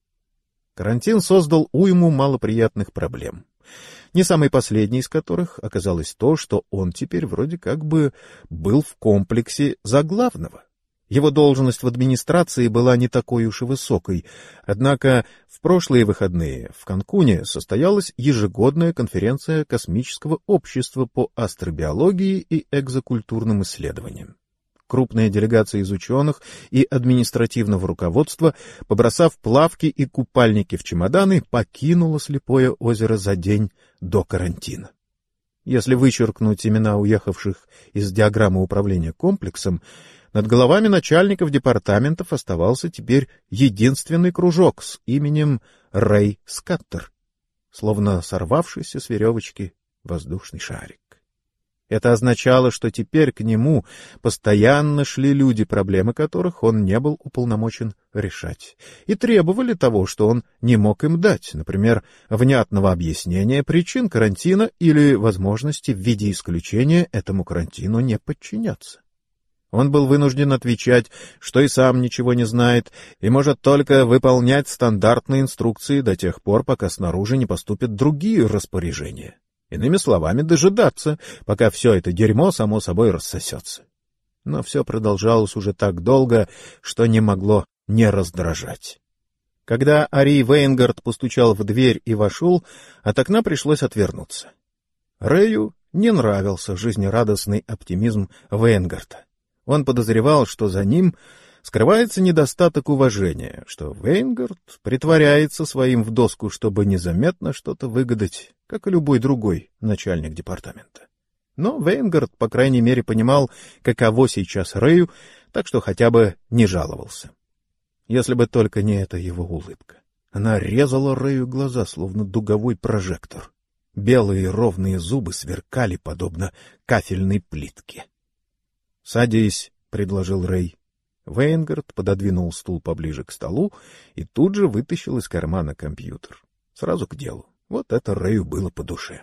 Карантин создал уйму малоприятных проблем. Не самой последней из которых оказалось то, что он теперь вроде как бы был в комплексе за главного. Его должность в администрации была не такой уж и высокой, однако в прошлые выходные в Канкуне состоялась ежегодная конференция Космического общества по астробиологии и экзокультурным исследованиям. Крупная делегация из ученых и административного руководства, побросав плавки и купальники в чемоданы, покинула Слепое озеро за день до карантина. Если вычеркнуть имена уехавших из диаграммы управления комплексом, над головами начальников департаментов оставался теперь единственный кружок с именем Рэй Скаттер, словно сорвавшийся с веревочки воздушный шарик. Это означало, что теперь к нему постоянно шли люди, проблемы которых он не был уполномочен решать, и требовали того, что он не мог им дать, например, внятного объяснения причин карантина или возможности в виде исключения этому карантину не подчиняться. Он был вынужден отвечать, что и сам ничего не знает, и может только выполнять стандартные инструкции до тех пор, пока снаружи не поступят другие распоряжения. Иными словами, дожидаться, пока все это дерьмо само собой рассосется. Но все продолжалось уже так долго, что не могло не раздражать. Когда Ари Вейнгард постучал в дверь и вошел, от окна пришлось отвернуться. Рэю не нравился жизнерадостный оптимизм Вейнгарда. Он подозревал, что за ним скрывается недостаток уважения, что Вейнгард притворяется своим в доску, чтобы незаметно что-то выгадать, как и любой другой начальник департамента. Но Вейнгард, по крайней мере, понимал, каково сейчас Рэю, так что хотя бы не жаловался. Если бы только не эта его улыбка. Она резала Рэю глаза, словно дуговой прожектор. Белые ровные зубы сверкали, подобно кафельной плитке. — Садись, — предложил Рэй. Вейнгард пододвинул стул поближе к столу и тут же вытащил из кармана компьютер. Сразу к делу. Вот это Рэю было по душе.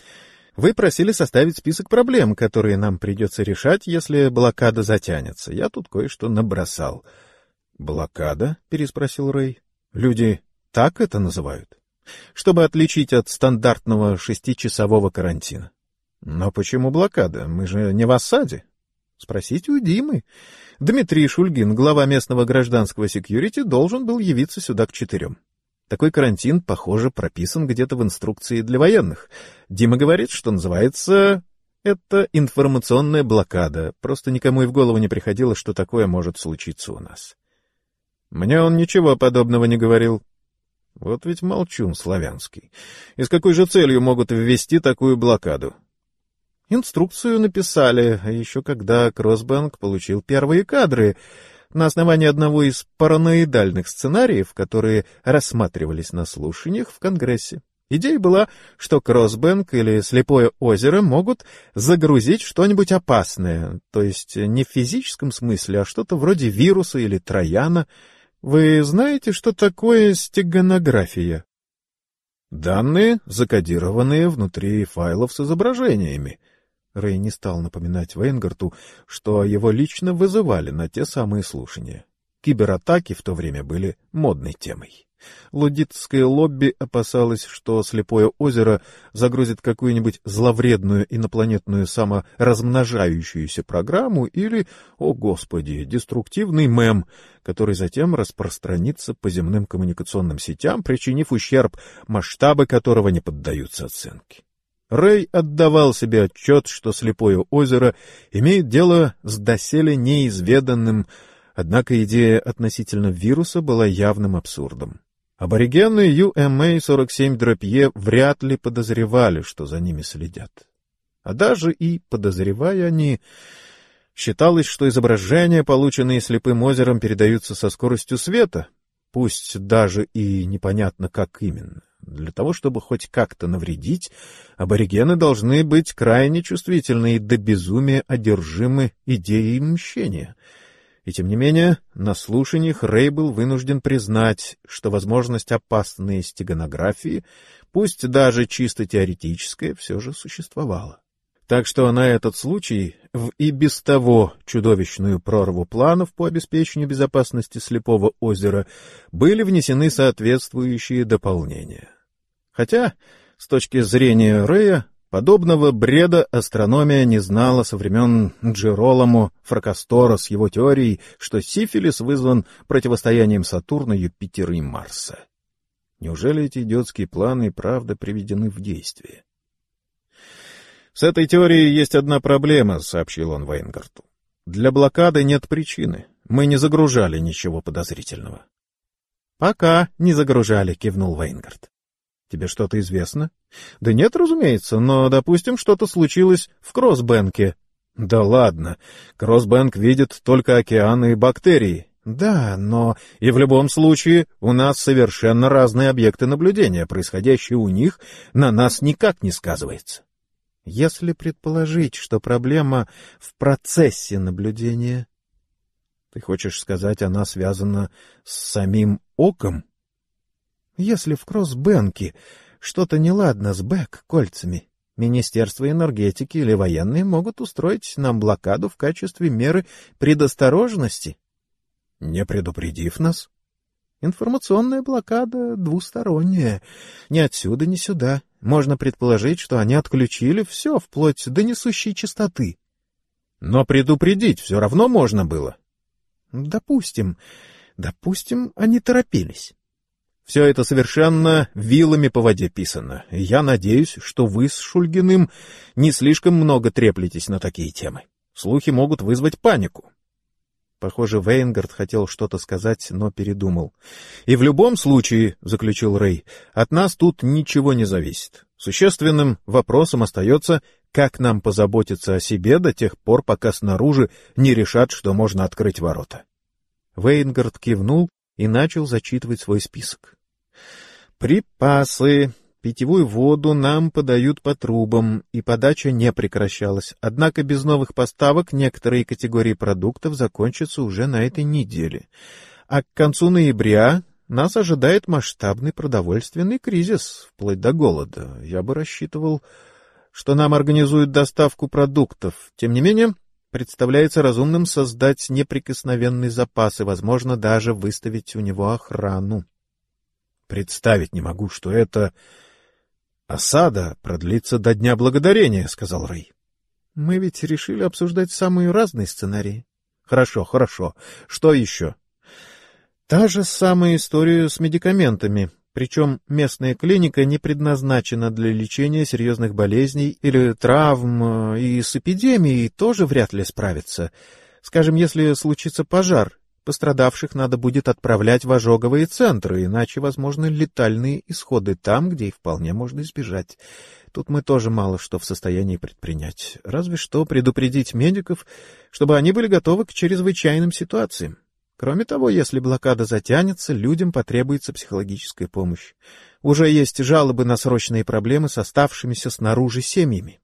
— Вы просили составить список проблем, которые нам придется решать, если блокада затянется. Я тут кое-что набросал. — Блокада? — переспросил Рэй. — Люди так это называют? Чтобы отличить от стандартного 6-часового карантина. — Но почему блокада? Мы же не в осаде. Спросите у Димы. Дмитрий Шульгин, глава местного гражданского секьюрити, должен был явиться сюда к 4. Такой карантин, похоже, прописан где-то в инструкции для военных. Дима говорит, что называется это информационная блокада. Просто никому и в голову не приходило, что такое может случиться у нас. Мне он ничего подобного не говорил. Вот ведь молчун славянский. И с какой же целью могут ввести такую блокаду? Инструкцию написали, а еще когда Кросбанк получил первые кадры на основании одного из параноидальных сценариев, которые рассматривались на слушаниях в Конгрессе. Идея была, что Кросбанк или Слепое озеро могут загрузить что-нибудь опасное, то есть не в физическом смысле, а что-то вроде вируса или трояна. Вы знаете, что такое стеганография? Данные, закодированные внутри файлов с изображениями. Рэй не стал напоминать Вейнгарту, что его лично вызывали на те самые слушания. Кибератаки в то время были модной темой. Лудитское лобби опасалось, что Слепое озеро загрузит какую-нибудь зловредную инопланетную саморазмножающуюся программу или, о господи, деструктивный мем, который затем распространится по земным коммуникационным сетям, причинив ущерб, масштабы которого не поддаются оценке. Рэй отдавал себе отчет, что Слепое озеро имеет дело с доселе неизведанным, однако идея относительно вируса была явным абсурдом. Аборигены UMA-47-E вряд ли подозревали, что за ними следят. А даже и подозревая они, считалось, что изображения, полученные Слепым озером, передаются со скоростью света, пусть даже и непонятно, как именно. Для того, чтобы хоть как-то навредить, аборигены должны быть крайне чувствительны и до безумия одержимы идеей мщения. И тем не менее, на слушаниях Рэй был вынужден признать, что возможность опасной стеганографии, пусть даже чисто теоретическая, все же существовала. Так что на этот случай в и без того чудовищную прорву планов по обеспечению безопасности Слепого озера были внесены соответствующие дополнения. Хотя, с точки зрения Рэя, подобного бреда астрономия не знала со времен Джероламо Фракастора с его теорией, что сифилис вызван противостоянием Сатурна, Юпитера и Марса. Неужели эти идиотские планы и правда приведены в действие? «С этой теорией есть одна проблема», — сообщил он Вейнгарту. «Для блокады нет причины. Мы не загружали ничего подозрительного». «Пока не загружали», — кивнул Вейнгарт. «Тебе что-то известно?» «Да нет, разумеется, но, допустим, что-то случилось в Кроссбэнке». «Да ладно, Кроссбэнк видит только океаны и бактерии». «Да, но и в любом случае у нас совершенно разные объекты наблюдения, происходящее у них на нас никак не сказывается». Если предположить, что проблема в процессе наблюдения... Ты хочешь сказать, она связана с самим оком? Если в Кроссбэнке что-то неладно с бэк-кольцами, Министерство энергетики или военные могут устроить нам блокаду в качестве меры предосторожности. Не предупредив нас? Информационная блокада двусторонняя. Ни отсюда, ни сюда. Можно предположить, что они отключили все, вплоть до несущей частоты. Но предупредить все равно можно было. Допустим, они торопились. Все это совершенно вилами по воде писано. Я надеюсь, что вы с Шульгиным не слишком много треплетесь на такие темы. Слухи могут вызвать панику. Похоже, Вейнгарт хотел что-то сказать, но передумал. «И в любом случае, — заключил Рэй, — от нас тут ничего не зависит. Существенным вопросом остается, как нам позаботиться о себе до тех пор, пока снаружи не решат, что можно открыть ворота». Вейнгарт кивнул и начал зачитывать свой список. «Припасы. Питьевую воду нам подают по трубам, и подача не прекращалась. Однако без новых поставок некоторые категории продуктов закончатся уже на этой неделе. А к концу ноября нас ожидает масштабный продовольственный кризис, вплоть до голода. Я бы рассчитывал, что нам организуют доставку продуктов. Тем не менее, представляется разумным создать неприкосновенный запас и, возможно, даже выставить у него охрану. Представить не могу, что это... «Осада продлится до Дня Благодарения», — сказал Рэй. «Мы ведь решили обсуждать самые разные сценарии». «Хорошо. Что еще?» «Та же самая история с медикаментами. Причем местная клиника не предназначена для лечения серьезных болезней или травм, и с эпидемией тоже вряд ли справится. Скажем, если случится пожар, пострадавших надо будет отправлять в ожоговые центры, иначе возможны летальные исходы там, где их вполне можно избежать. Тут мы тоже мало что в состоянии предпринять, разве что предупредить медиков, чтобы они были готовы к чрезвычайным ситуациям. Кроме того, если блокада затянется, людям потребуется психологическая помощь. Уже есть жалобы на срочные проблемы с оставшимися снаружи семьями.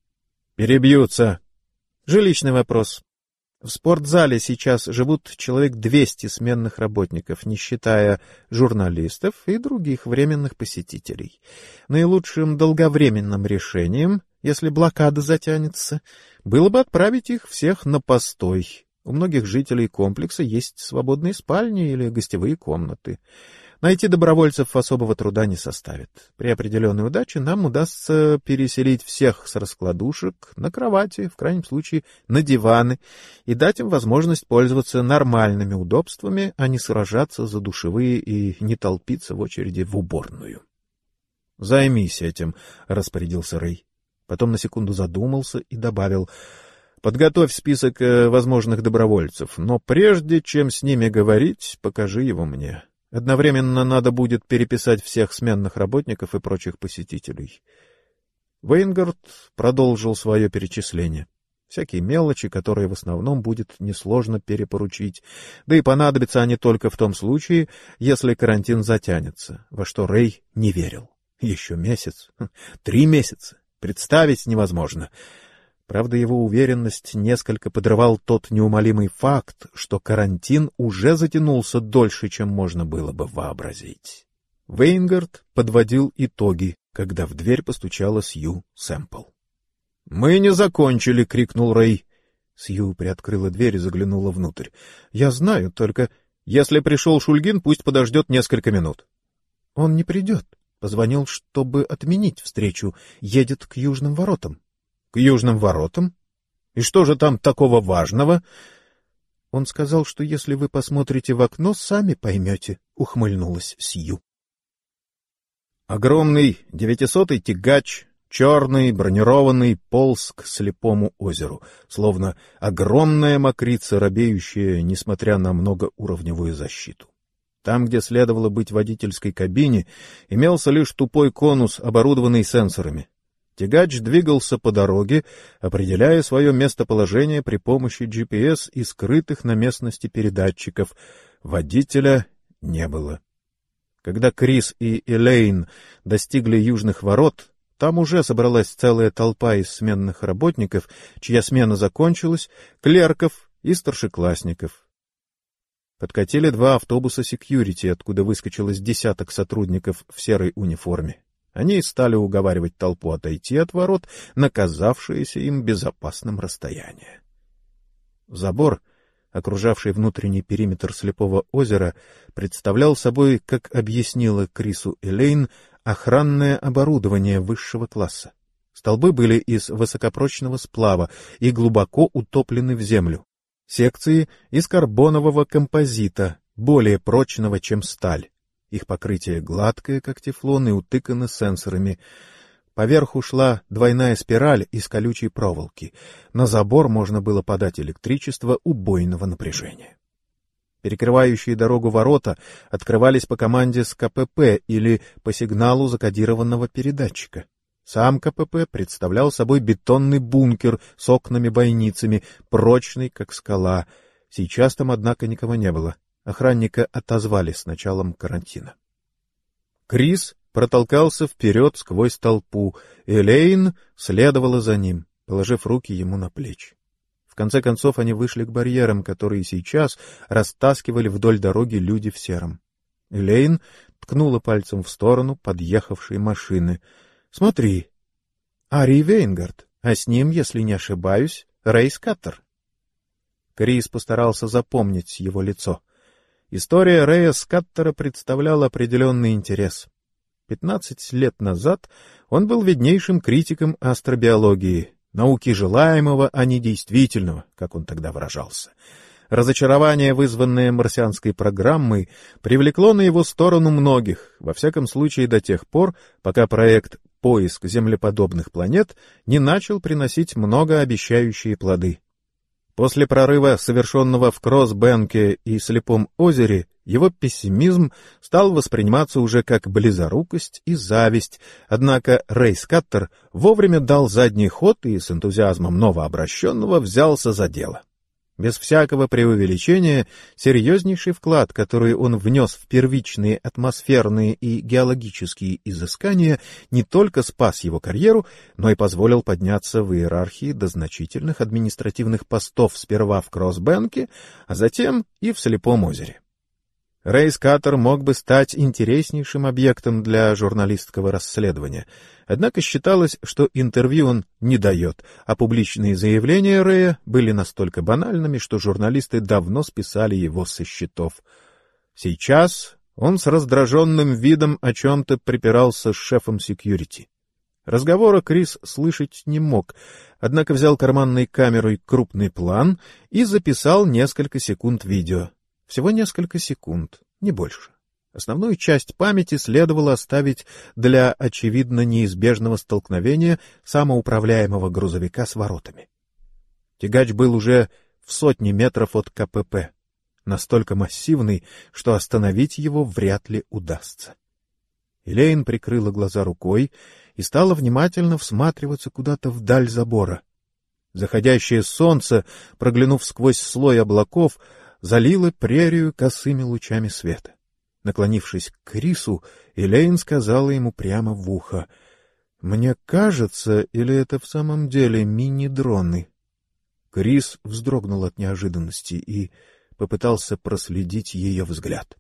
Перебьются. Жилищный вопрос. В спортзале сейчас живут человек 200 сменных работников, не считая журналистов и других временных посетителей. Наилучшим долговременным решением, если блокада затянется, было бы отправить их всех на постой. У многих жителей комплекса есть свободные спальни или гостевые комнаты. Найти добровольцев особого труда не составит. При определенной удаче нам удастся переселить всех с раскладушек на кровати, в крайнем случае на диваны, и дать им возможность пользоваться нормальными удобствами, а не сражаться за душевые и не толпиться в очереди в уборную. — Займись этим, — распорядился Рэй. Потом на секунду задумался и добавил: — подготовь список возможных добровольцев, но прежде чем с ними говорить, покажи его мне. Одновременно надо будет переписать всех сменных работников и прочих посетителей. Вейнгард продолжил свое перечисление. Всякие мелочи, которые в основном будет несложно перепоручить, да и понадобятся они только в том случае, если карантин затянется, во что Рэй не верил. Еще месяц, 3 месяца, представить невозможно. Правда, его уверенность несколько подрывал тот неумолимый факт, что карантин уже затянулся дольше, чем можно было бы вообразить. Вейнгард подводил итоги, когда в дверь постучала Сью Сэмпл. — Мы не закончили! — крикнул Рэй. Сью приоткрыла дверь и заглянула внутрь. — Я знаю, только... Если пришел Шульгин, пусть подождет несколько минут. — Он не придет. Позвонил, чтобы отменить встречу. Едет к Южным воротам. — К Южным воротам? И что же там такого важного? Он сказал, что если вы посмотрите в окно, сами поймете, — ухмыльнулась Сью. Огромный 900-й тягач, черный, бронированный, полз к слепому озеру, словно огромная мокрица, робеющая, несмотря на многоуровневую защиту. Там, где следовало быть водительской кабине, имелся лишь тупой конус, оборудованный сенсорами. Тягач двигался по дороге, определяя свое местоположение при помощи GPS и скрытых на местности передатчиков. Водителя не было. Когда Крис и Элейн достигли Южных ворот, там уже собралась целая толпа из сменных работников, чья смена закончилась, клерков и старшеклассников. Подкатили 2 автобуса секьюрити, откуда выскочилось десяток сотрудников в серой униформе. Они стали уговаривать толпу отойти от ворот на казавшееся им безопасным расстояние. Забор, окружавший внутренний периметр слепого озера, представлял собой, как объяснила Крису Элейн, охранное оборудование высшего класса. Столбы были из высокопрочного сплава и глубоко утоплены в землю. Секции из карбонового композита, более прочного, чем сталь. Их покрытие гладкое, как тефлон, и утыкано сенсорами. Поверху шла двойная спираль из колючей проволоки. На забор можно было подать электричество убойного напряжения. Перекрывающие дорогу ворота открывались по команде с КПП или по сигналу закодированного передатчика. Сам КПП представлял собой бетонный бункер с окнами-бойницами, прочный, как скала. Сейчас там, однако, никого не было. Охранника отозвали с началом карантина. Крис протолкался вперед сквозь толпу, и Элейн следовала за ним, положив руки ему на плечи. В конце концов они вышли к барьерам, которые сейчас растаскивали вдоль дороги люди в сером. Элейн ткнула пальцем в сторону подъехавшей машины. — Смотри, Ари Вейнгард, а с ним, если не ошибаюсь, Рэй Скаттер. Крис постарался запомнить его лицо. История Рэя Скаттера представляла определенный интерес. 15 лет назад он был виднейшим критиком астробиологии, науки желаемого, а не действительного, как он тогда выражался. Разочарование, вызванное марсианской программой, привлекло на его сторону многих, во всяком случае до тех пор, пока проект «Поиск землеподобных планет» не начал приносить многообещающие плоды. После прорыва, совершенного в Кросс-Бенке и Слепом озере, его пессимизм стал восприниматься уже как близорукость и зависть, однако Рэй Скаттер вовремя дал задний ход и с энтузиазмом новообращенного взялся за дело. Без всякого преувеличения, серьезнейший вклад, который он внес в первичные атмосферные и геологические изыскания, не только спас его карьеру, но и позволил подняться в иерархии до значительных административных постов сперва в Кросс-Бенке, а затем и в Слепом озере. Рэй Скаттер мог бы стать интереснейшим объектом для журналистского расследования, однако считалось, что интервью он не дает, а публичные заявления Рэя были настолько банальными, что журналисты давно списали его со счетов. Сейчас он с раздраженным видом о чем-то припирался с шефом секьюрити. Разговора Крис слышать не мог, однако взял карманной камерой крупный план и записал несколько секунд видео. Всего несколько секунд, не больше. Основную часть памяти следовало оставить для, очевидно, неизбежного столкновения самоуправляемого грузовика с воротами. Тягач был уже в 100 метров от КПП, настолько массивный, что остановить его вряд ли удастся. Элейн прикрыла глаза рукой и стала внимательно всматриваться куда-то вдаль забора. Заходящее солнце, проглянув сквозь слой облаков, залило прерию косыми лучами света. Наклонившись к Крису, Элейн сказала ему прямо в ухо: «Мне кажется, или это в самом деле мини-дроны?» Крис вздрогнул от неожиданности и попытался проследить ее взгляд.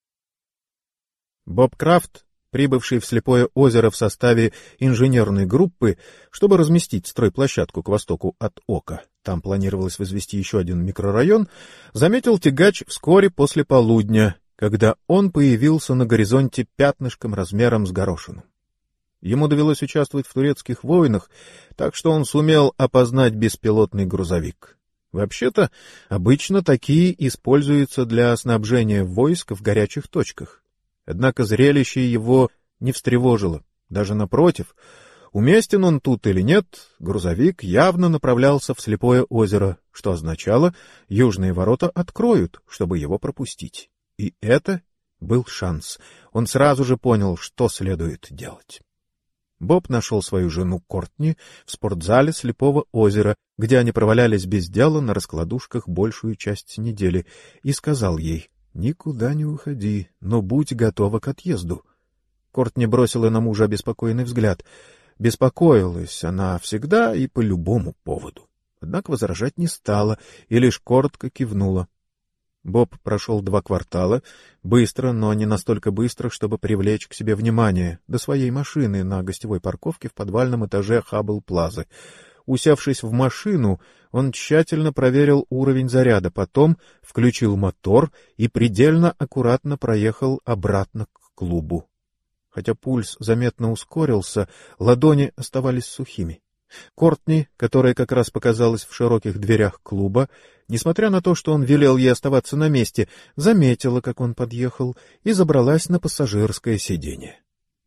Боб Крафт, прибывший в Слепое озеро в составе инженерной группы, чтобы разместить стройплощадку к востоку от Ока, там планировалось возвести еще один микрорайон, заметил тягач вскоре после полудня, когда он появился на горизонте пятнышком размером с горошину. Ему довелось участвовать в турецких войнах, так что он сумел опознать беспилотный грузовик. Вообще-то, обычно такие используются для снабжения войск в горячих точках. Однако зрелище его не встревожило. Даже напротив, уместен он тут или нет, грузовик явно направлялся в Слепое озеро, что означало, южные ворота откроют, чтобы его пропустить. И это был шанс. Он сразу же понял, что следует делать. Боб нашел свою жену Кортни в спортзале Слепого озера, где они провалялись без дела на раскладушках большую часть недели, и сказал ей: «Никуда не уходи, но будь готова к отъезду». Кортни бросила на мужа обеспокоенный взгляд. Беспокоилась она всегда и по любому поводу. Однако возражать не стала и лишь коротко кивнула. Боб прошел 2 квартала, быстро, но не настолько быстро, чтобы привлечь к себе внимание, до своей машины на гостевой парковке в подвальном этаже Хаббл-Плазы. Усевшись в машину, он тщательно проверил уровень заряда, потом включил мотор и предельно аккуратно проехал обратно к клубу. Хотя пульс заметно ускорился, ладони оставались сухими. Кортни, которая как раз показалась в широких дверях клуба, несмотря на то, что он велел ей оставаться на месте, заметила, как он подъехал, и забралась на пассажирское сиденье.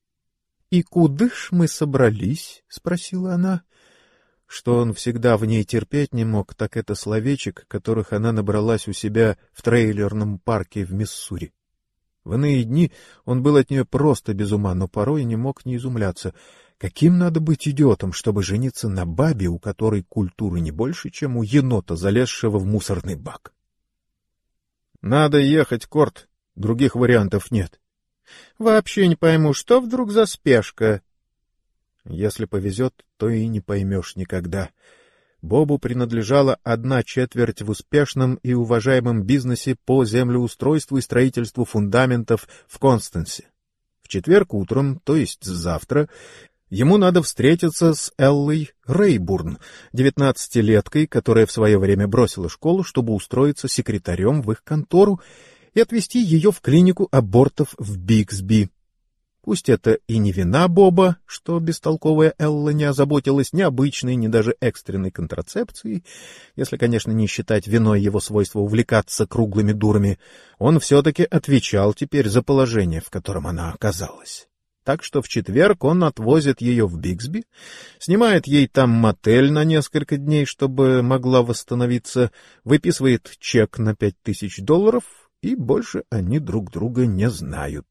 — И куда ж мы собрались? — спросила она. Что он всегда в ней терпеть не мог, так это словечек, которых она набралась у себя в трейлерном парке в Миссури. В иные дни он был от нее просто без ума, но порой не мог не изумляться. Каким надо быть идиотом, чтобы жениться на бабе, у которой культуры не больше, чем у енота, залезшего в мусорный бак? — Надо ехать, Корт, других вариантов нет. — Вообще не пойму, что вдруг за спешка? — Если повезет, то и не поймешь никогда. Бобу принадлежала 1/4 в успешном и уважаемом бизнесе по землеустройству и строительству фундаментов в Констансе. В четверг утром, то есть завтра, ему надо встретиться с Эллой Рейбурн, 19-леткой, которая в свое время бросила школу, чтобы устроиться секретарем в их контору, и отвезти ее в клинику абортов в Биксби. Пусть это и не вина Боба, что бестолковая Элла не озаботилась ни обычной, ни даже экстренной контрацепцией, если, конечно, не считать виной его свойства увлекаться круглыми дурами, он все-таки отвечал теперь за положение, в котором она оказалась. Так что в четверг он отвозит ее в Бигсби, снимает ей там мотель на несколько дней, чтобы могла восстановиться, выписывает чек на $5000, и больше они друг друга не знают.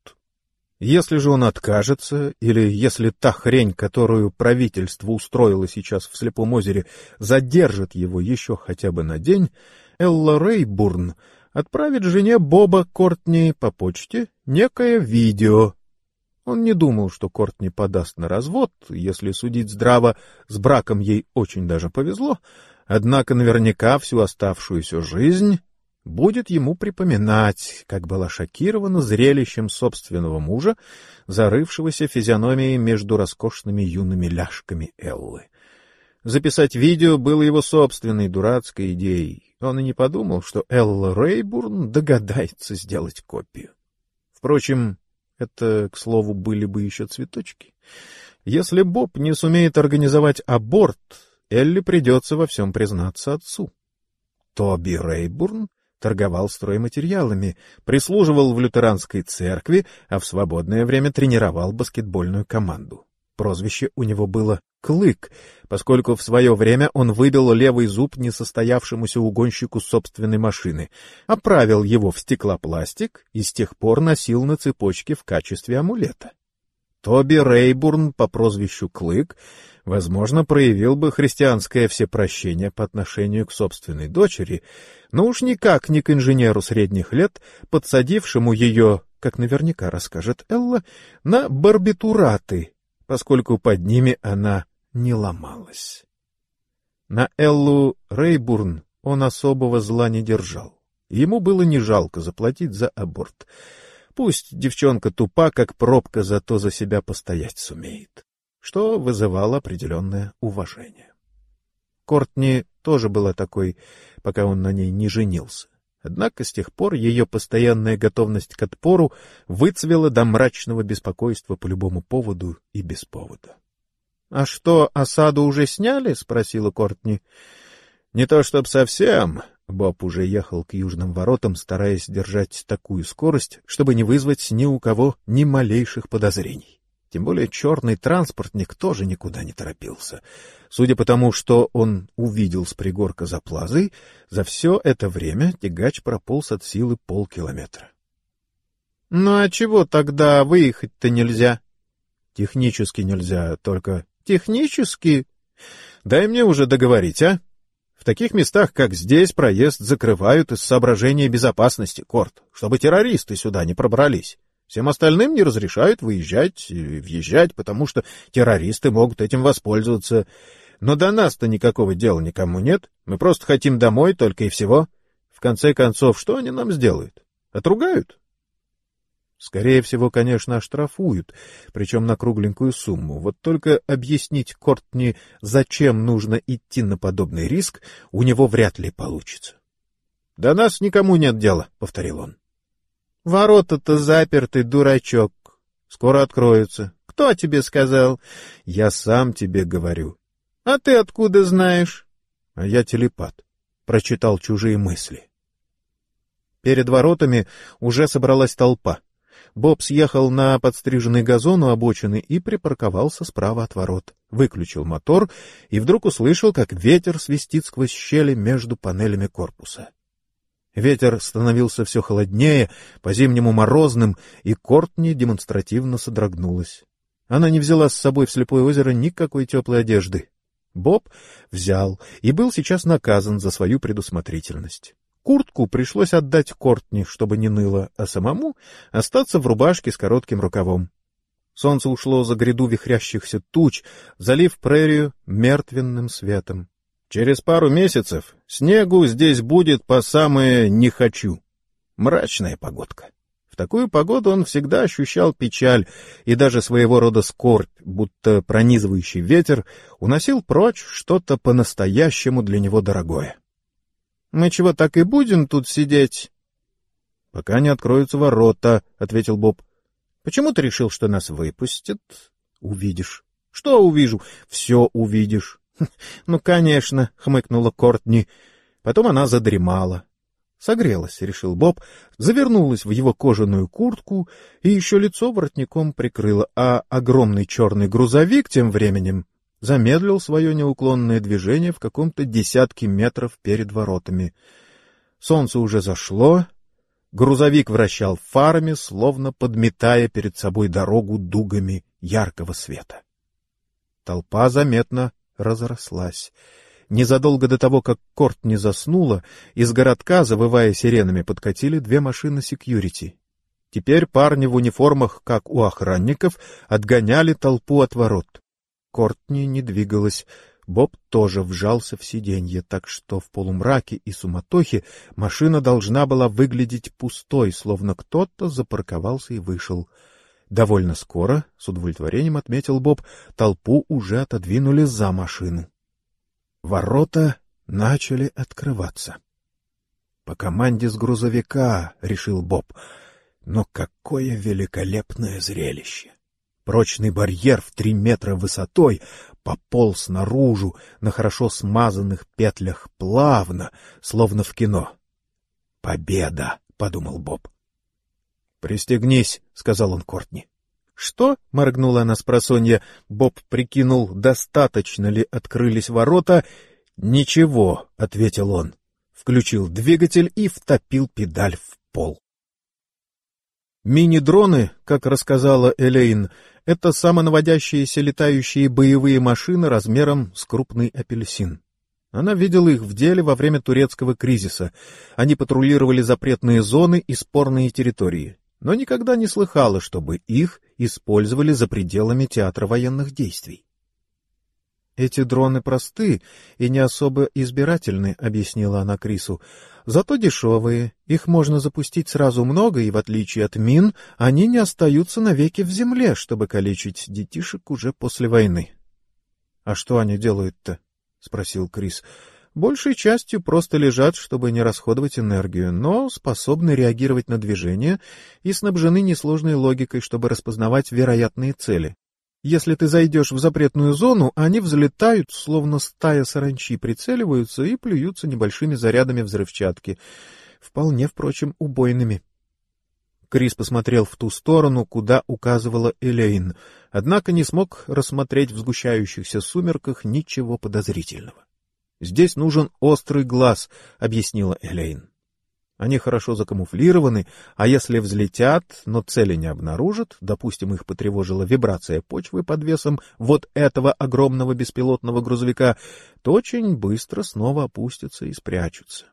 Если же он откажется, или если та хрень, которую правительство устроило сейчас в Слепом озере, задержит его еще хотя бы на день, Элла Рейбурн отправит жене Боба Кортни по почте некое видео. Он не думал, что Кортни подаст на развод, если судить здраво, с браком ей очень даже повезло, однако наверняка всю оставшуюся жизнь будет ему припоминать, как была шокирована зрелищем собственного мужа, зарывшегося физиономией между роскошными юными ляжками Эллы. Записать видео было его собственной дурацкой идеей. Он и не подумал, что Элла Рейбурн догадается сделать копию. Впрочем, это, к слову, были бы еще цветочки. Если Боб не сумеет организовать аборт, Элли придется во всем признаться отцу. Тоби Рейбурн торговал стройматериалами, прислуживал в лютеранской церкви, а в свободное время тренировал баскетбольную команду. Прозвище у него было «Клык», поскольку в свое время он выбил левый зуб несостоявшемуся угонщику собственной машины, оправил его в стеклопластик и с тех пор носил на цепочке в качестве амулета. Тоби Рейбурн по прозвищу Клык, возможно, проявил бы христианское всепрощение по отношению к собственной дочери, но уж никак не к инженеру средних лет, подсадившему ее, как наверняка расскажет Элла, на барбитураты, поскольку под ними она не ломалась. На Эллу Рейбурн он особого зла не держал. Ему было не жалко заплатить за аборт. Пусть девчонка тупа, как пробка, зато за себя постоять сумеет, что вызывало определенное уважение. Кортни тоже была такой, пока он на ней не женился. Однако с тех пор ее постоянная готовность к отпору выцвела до мрачного беспокойства по любому поводу и без повода. — А что, осаду уже сняли? — спросила Кортни. — Не то чтоб совсем. Боб уже ехал к южным воротам, стараясь держать такую скорость, чтобы не вызвать ни у кого ни малейших подозрений. Тем более черный транспортник тоже никуда не торопился. Судя по тому, что он увидел с пригорка за плазой, за все это время тягач прополз от силы полкилометра. — Ну а чего тогда выехать-то нельзя? — Технически нельзя, только... — Технически? Дай мне уже договорить, а? В таких местах, как здесь, проезд закрывают из соображения безопасности, Корт, чтобы террористы сюда не пробрались. Всем остальным не разрешают выезжать и въезжать, потому что террористы могут этим воспользоваться. Но до нас-то никакого дела никому нет. Мы просто хотим домой, только и всего. В конце концов, что они нам сделают? Отругают? Скорее всего, конечно, оштрафуют, причем на кругленькую сумму. Вот только объяснить Кортни, зачем нужно идти на подобный риск, у него вряд ли получится. — До нас никому нет дела, — повторил он. — Ворота-то заперты, дурачок. Скоро откроются. Кто тебе сказал? — Я сам тебе говорю. — А ты откуда знаешь? — А я телепат. Прочитал чужие мысли. Перед воротами уже собралась толпа. Боб съехал на подстриженный газон у обочины и припарковался справа от ворот. Выключил мотор и вдруг услышал, как ветер свистит сквозь щели между панелями корпуса. Ветер становился все холоднее, по-зимнему морозным, и Кортни демонстративно содрогнулась. Она не взяла с собой в Слепое озеро никакой теплой одежды. Боб взял и был сейчас наказан за свою предусмотрительность. Куртку пришлось отдать Кортни, чтобы не ныло, а самому остаться в рубашке с коротким рукавом. Солнце ушло за гряду вихрящихся туч, залив прерию мертвенным светом. Через пару месяцев снегу здесь будет по самое «не хочу». Мрачная погодка. В такую погоду он всегда ощущал печаль и даже своего рода скорбь, будто пронизывающий ветер уносил прочь что-то по-настоящему для него дорогое. — Мы чего, так и будем тут сидеть? — Пока не откроются ворота, — ответил Боб. — Почему ты решил, что нас выпустят? Увидишь. Что увижу? Все увидишь. Ну, конечно, хмыкнула Кортни. Потом она задремала. Согрелась, решил Боб, завернулась в его кожаную куртку и еще лицо воротником прикрыла, а огромный черный грузовик тем временем замедлил свое неуклонное движение в каком-то десятке метров перед воротами. Солнце уже зашло, грузовик вращал фарами, словно подметая перед собой дорогу дугами яркого света. Толпа заметно разрослась. Незадолго до того, как Кортни заснула, из городка, завывая сиренами, подкатили 2 машины секьюрити. Теперь парни в униформах, как у охранников, отгоняли толпу от ворот. Кортни не двигалась. Боб тоже вжался в сиденье, так что в полумраке и суматохе машина должна была выглядеть пустой, словно кто-то запарковался и вышел. Довольно скоро, с удовлетворением отметил Боб, толпу уже отодвинули за машину. Ворота начали открываться. По команде с грузовика, решил Боб. Но какое великолепное зрелище! Прочный барьер в 3 метра высотой пополз наружу на хорошо смазанных петлях плавно, словно в кино. «Победа!» — подумал Боб. «Пристегнись», — сказал он Кортни. «Что?» — моргнула она спросонья. Боб прикинул, достаточно ли открылись ворота. «Ничего», — ответил он. Включил двигатель и втопил педаль в пол. Мини-дроны, как рассказала Элейн, это самонаводящиеся летающие боевые машины размером с крупный апельсин. Она видела их в деле во время турецкого кризиса. Они патрулировали запретные зоны и спорные территории, но никогда не слыхала, чтобы их использовали за пределами театра военных действий. «Эти дроны просты и не особо избирательны», — объяснила она Крису. «Зато дешевые, их можно запустить сразу много, и, в отличие от мин, они не остаются навеки в земле, чтобы калечить детишек уже после войны». «А что они делают-то?» — спросил Крис. «Большей частью просто лежат, чтобы не расходовать энергию, но способны реагировать на движение и снабжены несложной логикой, чтобы распознавать вероятные цели. Если ты зайдешь в запретную зону, они взлетают, словно стая саранчи, прицеливаются и плюются небольшими зарядами взрывчатки, вполне, впрочем, убойными». Крис посмотрел в ту сторону, куда указывала Элейн, однако не смог рассмотреть в сгущающихся сумерках ничего подозрительного. «Здесь нужен острый глаз», — объяснила Элейн. «Они хорошо закамуфлированы, а если взлетят, но цели не обнаружат, допустим, их потревожила вибрация почвы под весом вот этого огромного беспилотного грузовика, то очень быстро снова опустятся и спрячутся».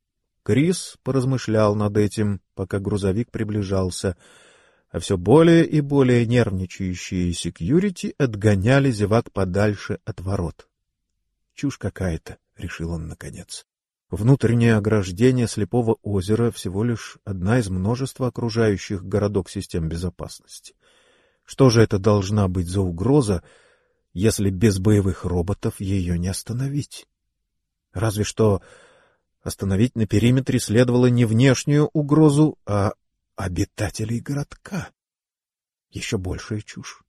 Крис поразмышлял над этим, пока грузовик приближался, а все более и более нервничающие секьюрити отгоняли зевак подальше от ворот. «Чушь какая-то», — решил он наконец. Внутреннее ограждение Слепого озера всего лишь одна из множества окружающих городок систем безопасности. Что же это должна быть за угроза, если без боевых роботов ее не остановить? Разве что остановить на периметре следовало не внешнюю угрозу, а обитателей городка. Еще большая чушь.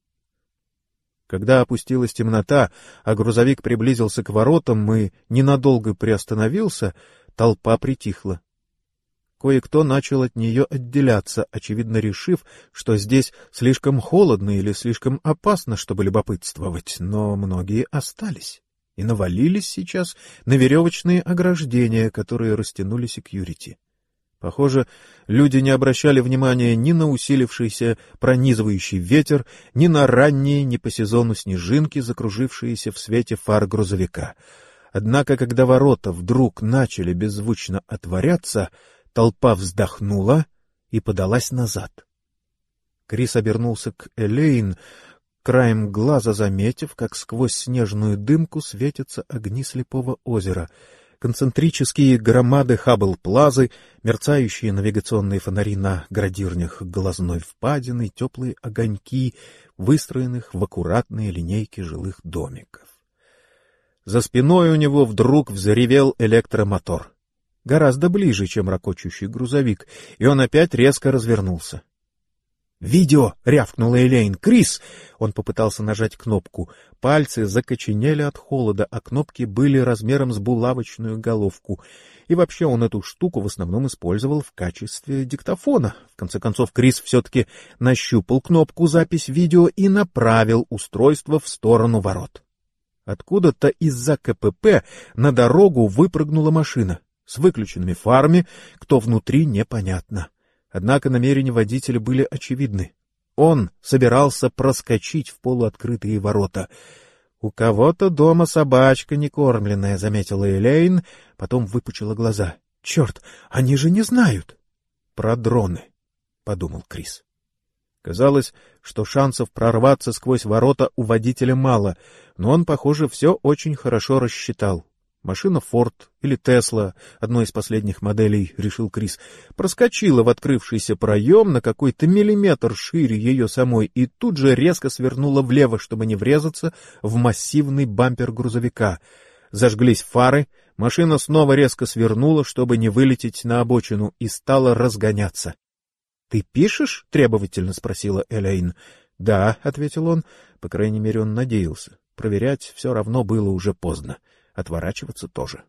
Когда опустилась темнота, а грузовик приблизился к воротам и ненадолго приостановился, толпа притихла. Кое-кто начал от нее отделяться, очевидно решив, что здесь слишком холодно или слишком опасно, чтобы любопытствовать, но многие остались и навалились сейчас на веревочные ограждения, которые растянули секьюрити. Похоже, люди не обращали внимания ни на усилившийся пронизывающий ветер, ни на ранние, не по сезону снежинки, закружившиеся в свете фар грузовика. Однако, когда ворота вдруг начали беззвучно отворяться, толпа вздохнула и подалась назад. Крис обернулся к Элейн, краем глаза заметив, как сквозь снежную дымку светятся огни Слепого озера — концентрические громады Хаббл-плазы, мерцающие навигационные фонари на градирнях глазной впадины, теплые огоньки, выстроенных в аккуратные линейки жилых домиков. За спиной у него вдруг взревел электромотор. Гораздо ближе, чем рокочущий грузовик, и он опять резко развернулся. «Видео!» — рявкнула Элейн. «Крис!» Он попытался нажать кнопку. Пальцы закоченели от холода, а кнопки были размером с булавочную головку. И вообще он эту штуку в основном использовал в качестве диктофона. В конце концов, Крис все-таки нащупал кнопку «Запись видео» и направил устройство в сторону ворот. Откуда-то из-за КПП на дорогу выпрыгнула машина. С выключенными фарами, кто внутри, непонятно. Однако намерения водителя были очевидны. Он собирался проскочить в полуоткрытые ворота. «У кого-то дома собачка некормленная», — заметила Элейн, потом выпучила глаза. «Черт, они же не знают!» «Про дроны», — подумал Крис. Казалось, что шансов прорваться сквозь ворота у водителя мало, но он, похоже, все очень хорошо рассчитал. Машина «Форд» или «Тесла», одной из последних моделей, решил Крис, проскочила в открывшийся проем на какой-то миллиметр шире ее самой и тут же резко свернула влево, чтобы не врезаться в массивный бампер грузовика. Зажглись фары, машина снова резко свернула, чтобы не вылететь на обочину, и стала разгоняться. — Ты пишешь? — требовательно спросила Элейн. — Да, — ответил он, по крайней мере, он надеялся. Проверять все равно было уже поздно. Отворачиваться тоже.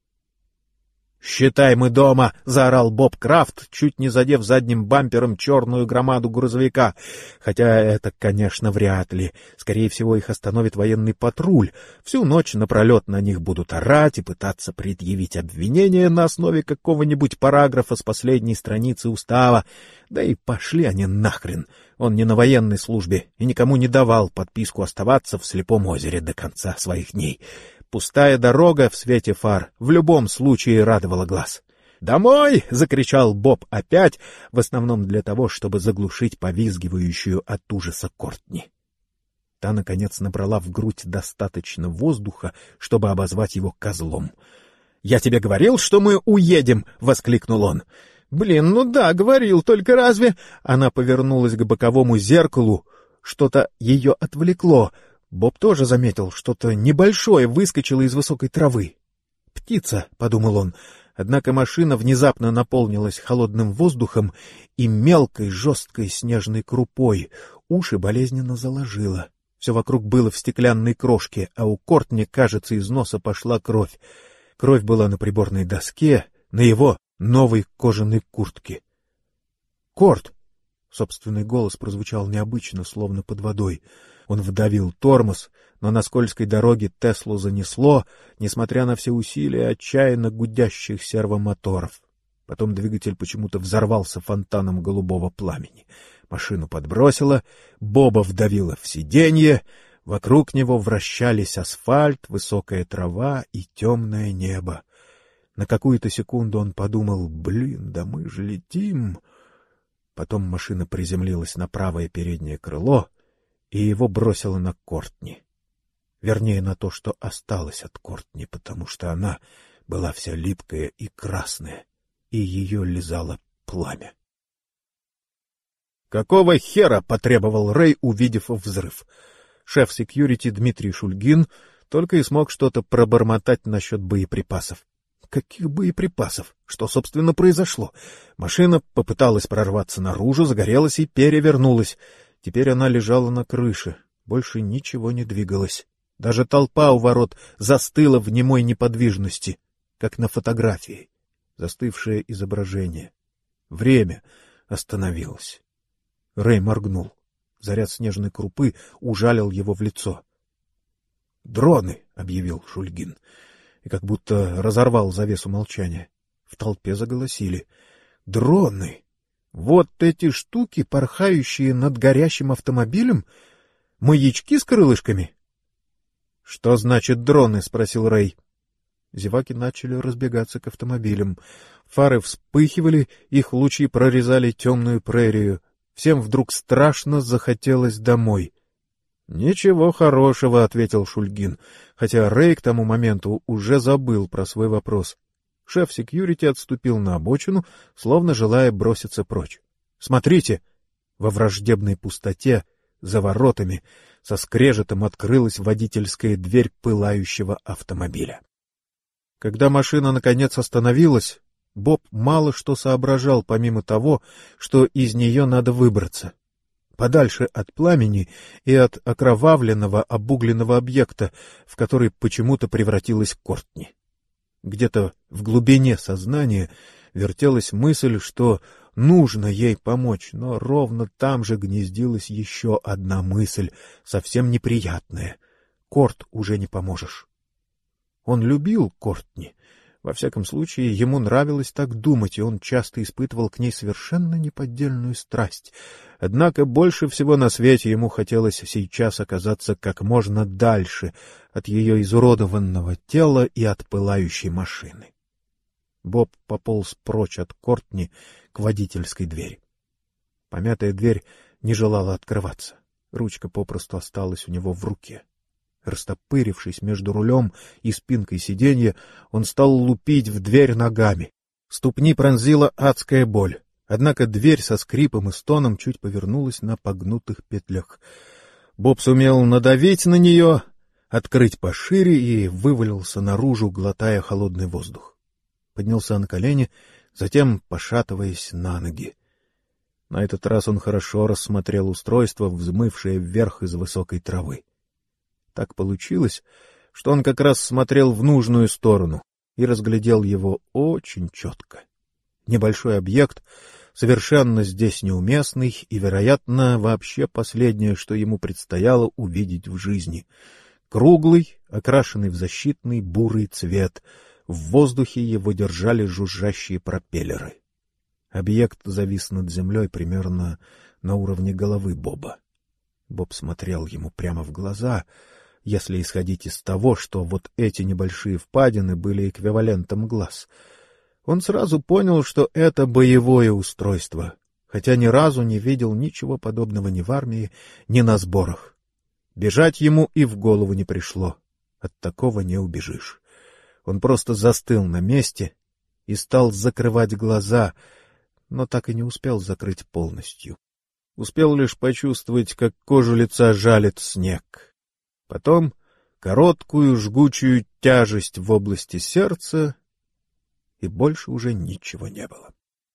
«Считай, мы дома!» — заорал Боб Крафт, чуть не задев задним бампером черную громаду грузовика. Хотя это, конечно, вряд ли. Скорее всего, их остановит военный патруль. Всю ночь напролет на них будут орать и пытаться предъявить обвинение на основе какого-нибудь параграфа с последней страницы устава. Да и пошли они нахрен. Он не на военной службе и никому не давал подписку оставаться в Слепом озере до конца своих дней. Пустая дорога в свете фар в любом случае радовала глаз. «Домой!» — закричал Боб опять, в основном для того, чтобы заглушить повизгивающую от ужаса Кортни. Та, наконец, набрала в грудь достаточно воздуха, чтобы обозвать его козлом. «Я тебе говорил, что мы уедем!» — воскликнул он. «Блин, ну да, говорил, только разве...» Она повернулась к боковому зеркалу. Что-то ее отвлекло. Боб тоже заметил, что-то небольшое выскочило из высокой травы. «Птица», — подумал он, однако машина внезапно наполнилась холодным воздухом и мелкой жесткой снежной крупой. Уши болезненно заложило. Все вокруг было в стеклянной крошке, а у Кортни, кажется, из носа пошла кровь. Кровь была на приборной доске, на его новой кожаной куртке. «Корт!» — собственный голос прозвучал необычно, словно под водой. Он вдавил тормоз, но на скользкой дороге Теслу занесло, несмотря на все усилия отчаянно гудящих сервомоторов. Потом двигатель почему-то взорвался фонтаном голубого пламени. Машину подбросило, Боба вдавило в сиденье, вокруг него вращались асфальт, высокая трава и темное небо. На какую-то секунду он подумал: «Блин, да мы же летим!» Потом машина приземлилась на правое переднее крыло, и его бросило на Кортни. Вернее, на то, что осталось от Кортни, потому что она была вся липкая и красная, и ее лизало пламя. «Какого хера?» — потребовал Рэй, увидев взрыв. Шеф секьюрити Дмитрий Шульгин только и смог что-то пробормотать насчет боеприпасов. Каких боеприпасов? Что, собственно, произошло? Машина попыталась прорваться наружу, загорелась и перевернулась. Теперь она лежала на крыше, больше ничего не двигалось. Даже толпа у ворот застыла в немой неподвижности, как на фотографии. Застывшее изображение. Время остановилось. Рэй моргнул. Заряд снежной крупы ужалил его в лицо. «Дроны!» — объявил Шульгин. И как будто разорвал завесу молчания. В толпе заголосили. «Дроны! Вот эти штуки, порхающие над горящим автомобилем? Маячки с крылышками?» «Что значит дроны?» — спросил Рэй. Зеваки начали разбегаться к автомобилям. Фары вспыхивали, их лучи прорезали темную прерию. Всем вдруг страшно захотелось домой. «Ничего хорошего», — ответил Шульгин, хотя Рэй к тому моменту уже забыл про свой вопрос. Шеф секьюрити отступил на обочину, словно желая броситься прочь. «Смотрите!» Во враждебной пустоте, за воротами, со скрежетом открылась водительская дверь пылающего автомобиля. Когда машина наконец остановилась, Боб мало что соображал, помимо того, что из нее надо выбраться. подальше от пламени и от окровавленного, обугленного объекта, в который почему-то превратилась Кортни. Где-то в глубине сознания вертелась мысль, что нужно ей помочь, но ровно там же гнездилась еще одна мысль, совсем неприятная. Корт уже не поможешь. Он любил Кортни. Во всяком случае, ему нравилось так думать, и он часто испытывал к ней совершенно неподдельную страсть. Однако больше всего на свете ему хотелось сейчас оказаться как можно дальше от ее изуродованного тела и от пылающей машины. Боб пополз прочь от Кортни к водительской двери. Помятая дверь не желала открываться. Ручка попросту осталась у него в руке. Растопырившись между рулем и спинкой сиденья, он стал лупить в дверь ногами. Ступни пронзила адская боль. Однако дверь со скрипом и стоном чуть повернулась на погнутых петлях. Боб сумел надавить на нее, открыть пошире и вывалился наружу, глотая холодный воздух. Поднялся на колени, затем пошатываясь на ноги. На этот раз он хорошо рассмотрел устройство, взмывшее вверх из высокой травы. Так получилось, что он как раз смотрел в нужную сторону и разглядел его очень четко. Небольшой объект, совершенно здесь неуместный и, вероятно, вообще последнее, что ему предстояло увидеть в жизни. Круглый, окрашенный в защитный бурый цвет, в воздухе его держали жужжащие пропеллеры. Объект завис над землей примерно на уровне головы Боба. Боб смотрел ему прямо в глаза, если исходить из того, что вот эти небольшие впадины были эквивалентом глаз. Он сразу понял, что это боевое устройство, хотя ни разу не видел ничего подобного ни в армии, ни на сборах. Бежать ему и в голову не пришло. От такого не убежишь. Он просто застыл на месте и стал закрывать глаза, но так и не успел закрыть полностью. Успел лишь почувствовать, как кожу лица жалит снег. Потом короткую жгучую тяжесть в области сердца, и больше уже ничего не было.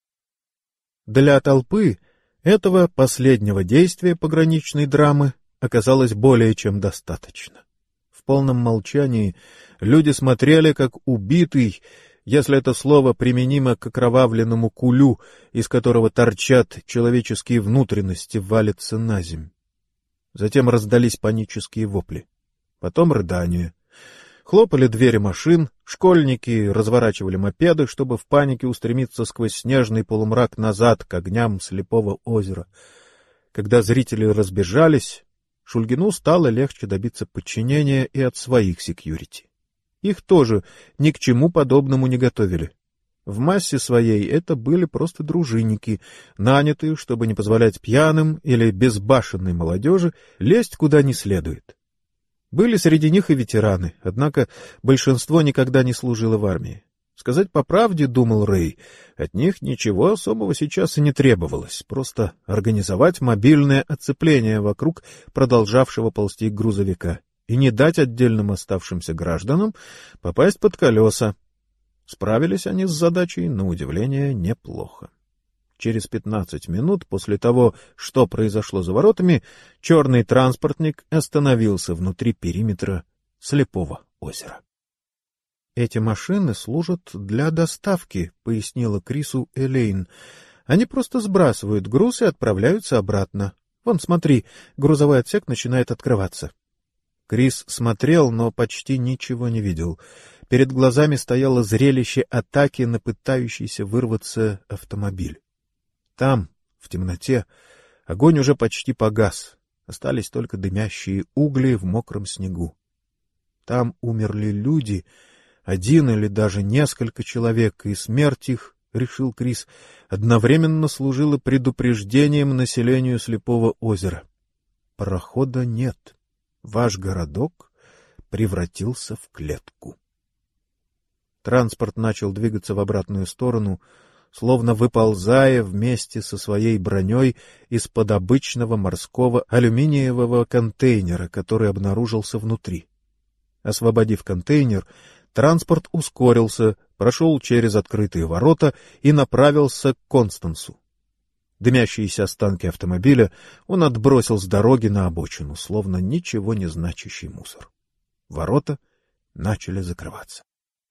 Для толпы этого последнего действия пограничной драмы оказалось более чем достаточно. В полном молчании люди смотрели, как убитый, если это слово применимо к окровавленному кулю, из которого торчат человеческие внутренности, валится на земь. Затем раздались панические вопли. Потом рыдания. Хлопали двери машин, школьники разворачивали мопеды, чтобы в панике устремиться сквозь снежный полумрак назад к огням слепого озера. Когда зрители разбежались, Шульгину стало легче добиться подчинения и от своих секьюрити. Их тоже ни к чему подобному не готовили. В массе своей это были просто дружинники, нанятые, чтобы не позволять пьяным или безбашенной молодежи лезть куда не следует. Были среди них и ветераны, однако большинство никогда не служило в армии. Сказать по правде, думал Рэй, от них ничего особого сейчас и не требовалось, просто организовать мобильное оцепление вокруг продолжавшего ползти грузовика и не дать отдельным оставшимся гражданам попасть под колеса. Справились они с задачей, на удивление, неплохо. Через 15 минут после того, что произошло за воротами, черный транспортник остановился внутри периметра Слепого озера. «Эти машины служат для доставки», — пояснила Крису Элейн. «Они просто сбрасывают груз и отправляются обратно. Вон, смотри, грузовой отсек начинает открываться». Крис смотрел, но почти ничего не видел. Перед глазами стояло зрелище атаки на пытающийся вырваться автомобиль. Там, в темноте, огонь уже почти погас. Остались только дымящие угли в мокром снегу. Там умерли люди, один или даже несколько человек, и смерть их, решил Крис, одновременно служила предупреждением населению Слепого озера. Парохода нет. Ваш городок превратился в клетку. Транспорт начал двигаться в обратную сторону, словно выползая вместе со своей броней из-под обычного морского алюминиевого контейнера, который обнаружился внутри. Освободив контейнер, транспорт ускорился, прошел через открытые ворота и направился к Констансу. Дымящиеся останки автомобиля он отбросил с дороги на обочину, словно ничего не значащий мусор. Ворота начали закрываться.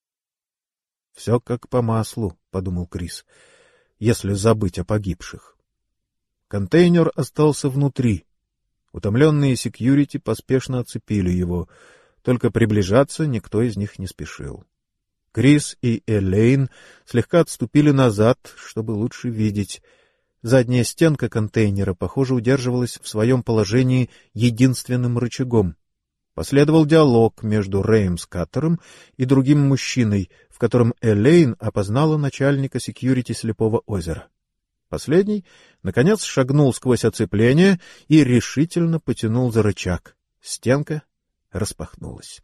— Все как по маслу, — подумал Крис, — если забыть о погибших. Контейнер остался внутри. Утомленные секьюрити поспешно оцепили его. Только приближаться никто из них не спешил. Крис и Элейн слегка отступили назад, чтобы лучше видеть. Задняя стенка контейнера, похоже, удерживалась в своем положении единственным рычагом. Последовал диалог между Рэем Скаттером и другим мужчиной, в котором Элейн опознала начальника секьюрити Слепого озера. Последний, наконец, шагнул сквозь оцепление и решительно потянул за рычаг. Стенка распахнулась.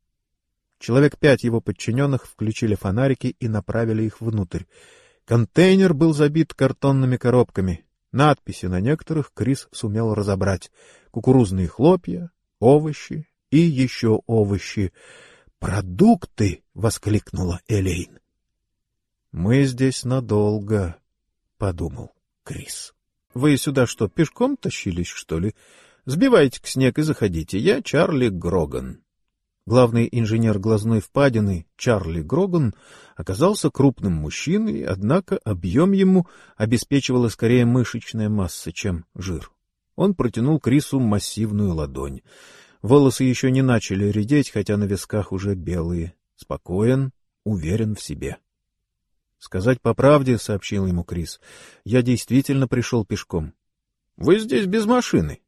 Человек 5 его подчиненных включили фонарики и направили их внутрь. Контейнер был забит картонными коробками. Надписи на некоторых Крис сумел разобрать. Кукурузные хлопья, овощи и еще овощи. «Продукты!» — воскликнула Элейн. «Мы здесь надолго», — подумал Крис. «Вы сюда что, пешком тащились, что ли? Сбивайте-ка снег и заходите. Я Чарли Гроган». Главный инженер глазной впадины Чарли Гроган оказался крупным мужчиной, однако объем ему обеспечивала скорее мышечная масса, чем жир. Он протянул Крису массивную ладонь. Волосы еще не начали редеть, хотя на висках уже белые. Спокоен, уверен в себе. — Сказать по правде, — сообщил ему Крис, — я действительно пришел пешком. — Вы здесь без машины?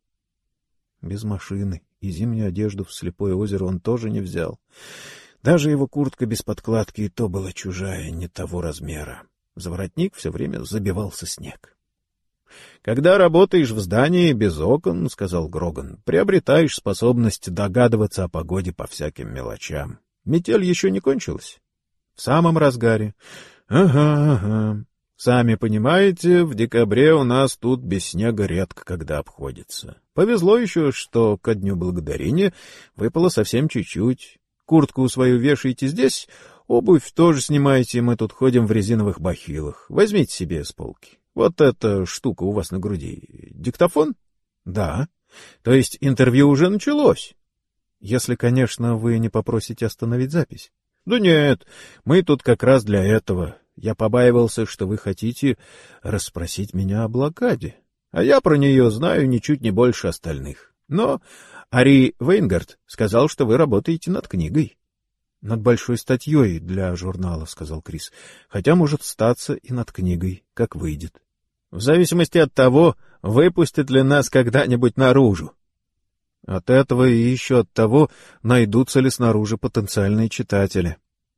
— Без машины. И зимнюю одежду в Слепое озеро он тоже не взял. Даже его куртка без подкладки и то была чужая, не того размера. За воротник все время забивался снег. — Когда работаешь в здании без окон, — сказал Гроган, — приобретаешь способность догадываться о погоде по всяким мелочам. Метель еще не кончилась? — В самом разгаре. — Ага. Сами понимаете, в декабре у нас тут без снега редко когда обходится. Повезло еще, что ко Дню Благодарения выпало совсем чуть-чуть. Куртку свою вешаете здесь, обувь тоже снимаете, мы тут ходим в резиновых бахилах. Возьмите себе с полки. Вот эта штука у вас на груди. Диктофон? Да. То есть интервью уже началось? Если, конечно, вы не попросите остановить запись. Да нет, мы тут как раз для этого. Я побаивался, что вы хотите расспросить меня о блокаде, а я про нее знаю ничуть не больше остальных. Но Ари Вейнгард сказал, что вы работаете над книгой. — Над большой статьей для журнала, — сказал Крис, — хотя может статься и над книгой, как выйдет. — В зависимости от того, выпустят ли нас когда-нибудь наружу. От этого и еще от того, найдутся ли снаружи потенциальные читатели.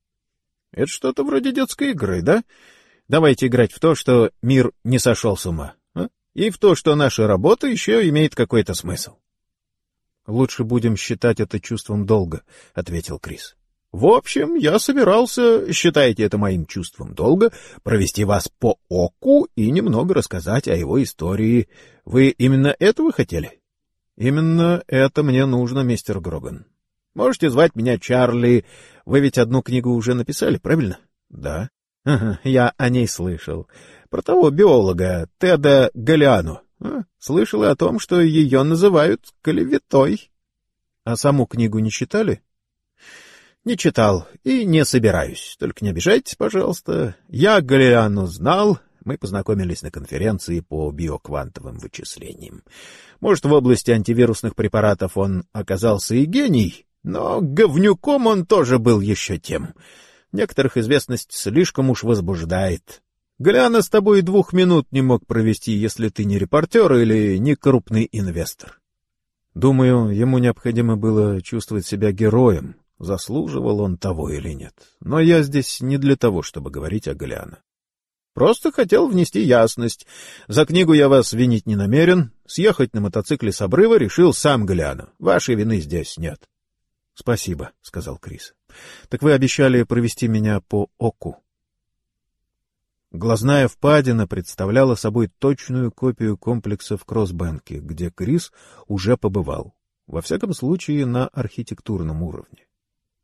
— Это что-то вроде детской игры, да? Давайте играть в то, что мир не сошел с ума, а? И в то, что наша работа еще имеет какой-то смысл. — Лучше будем считать это чувством долга, — ответил Крис. — В общем, я собирался, считайте это моим чувством долга, провести вас по оку и немного рассказать о его истории. Вы именно этого хотели? — Именно это мне нужно, мистер Гроган. Можете звать меня Чарли. Вы ведь одну книгу уже написали, правильно? — Да. — Ага, я о ней слышал. Про того биолога Теда Галлиано. Слышал и о том, что ее называют клеветой. — А саму книгу не читали? — Не читал и не собираюсь. Только не обижайтесь, пожалуйста. Я Галлиано знал. Мы познакомились на конференции по биоквантовым вычислениям. Может, в области антивирусных препаратов он оказался и гений, но говнюком он тоже был еще тем. Некоторых известность слишком уж возбуждает. Галлиано с тобой и 2 минут не мог провести, если ты не репортер или не крупный инвестор. Думаю, ему необходимо было чувствовать себя героем, заслуживал он того или нет. Но я здесь не для того, чтобы говорить о Галлиано. Просто хотел внести ясность. За книгу я вас винить не намерен. Съехать на мотоцикле с обрыва решил сам Галлиано. Вашей вины здесь нет. — Спасибо, — сказал Крис. — Так вы обещали провести меня по оку. Глазная впадина представляла собой точную копию комплекса в Кроссбэнке, где Крис уже побывал. Во всяком случае, на архитектурном уровне.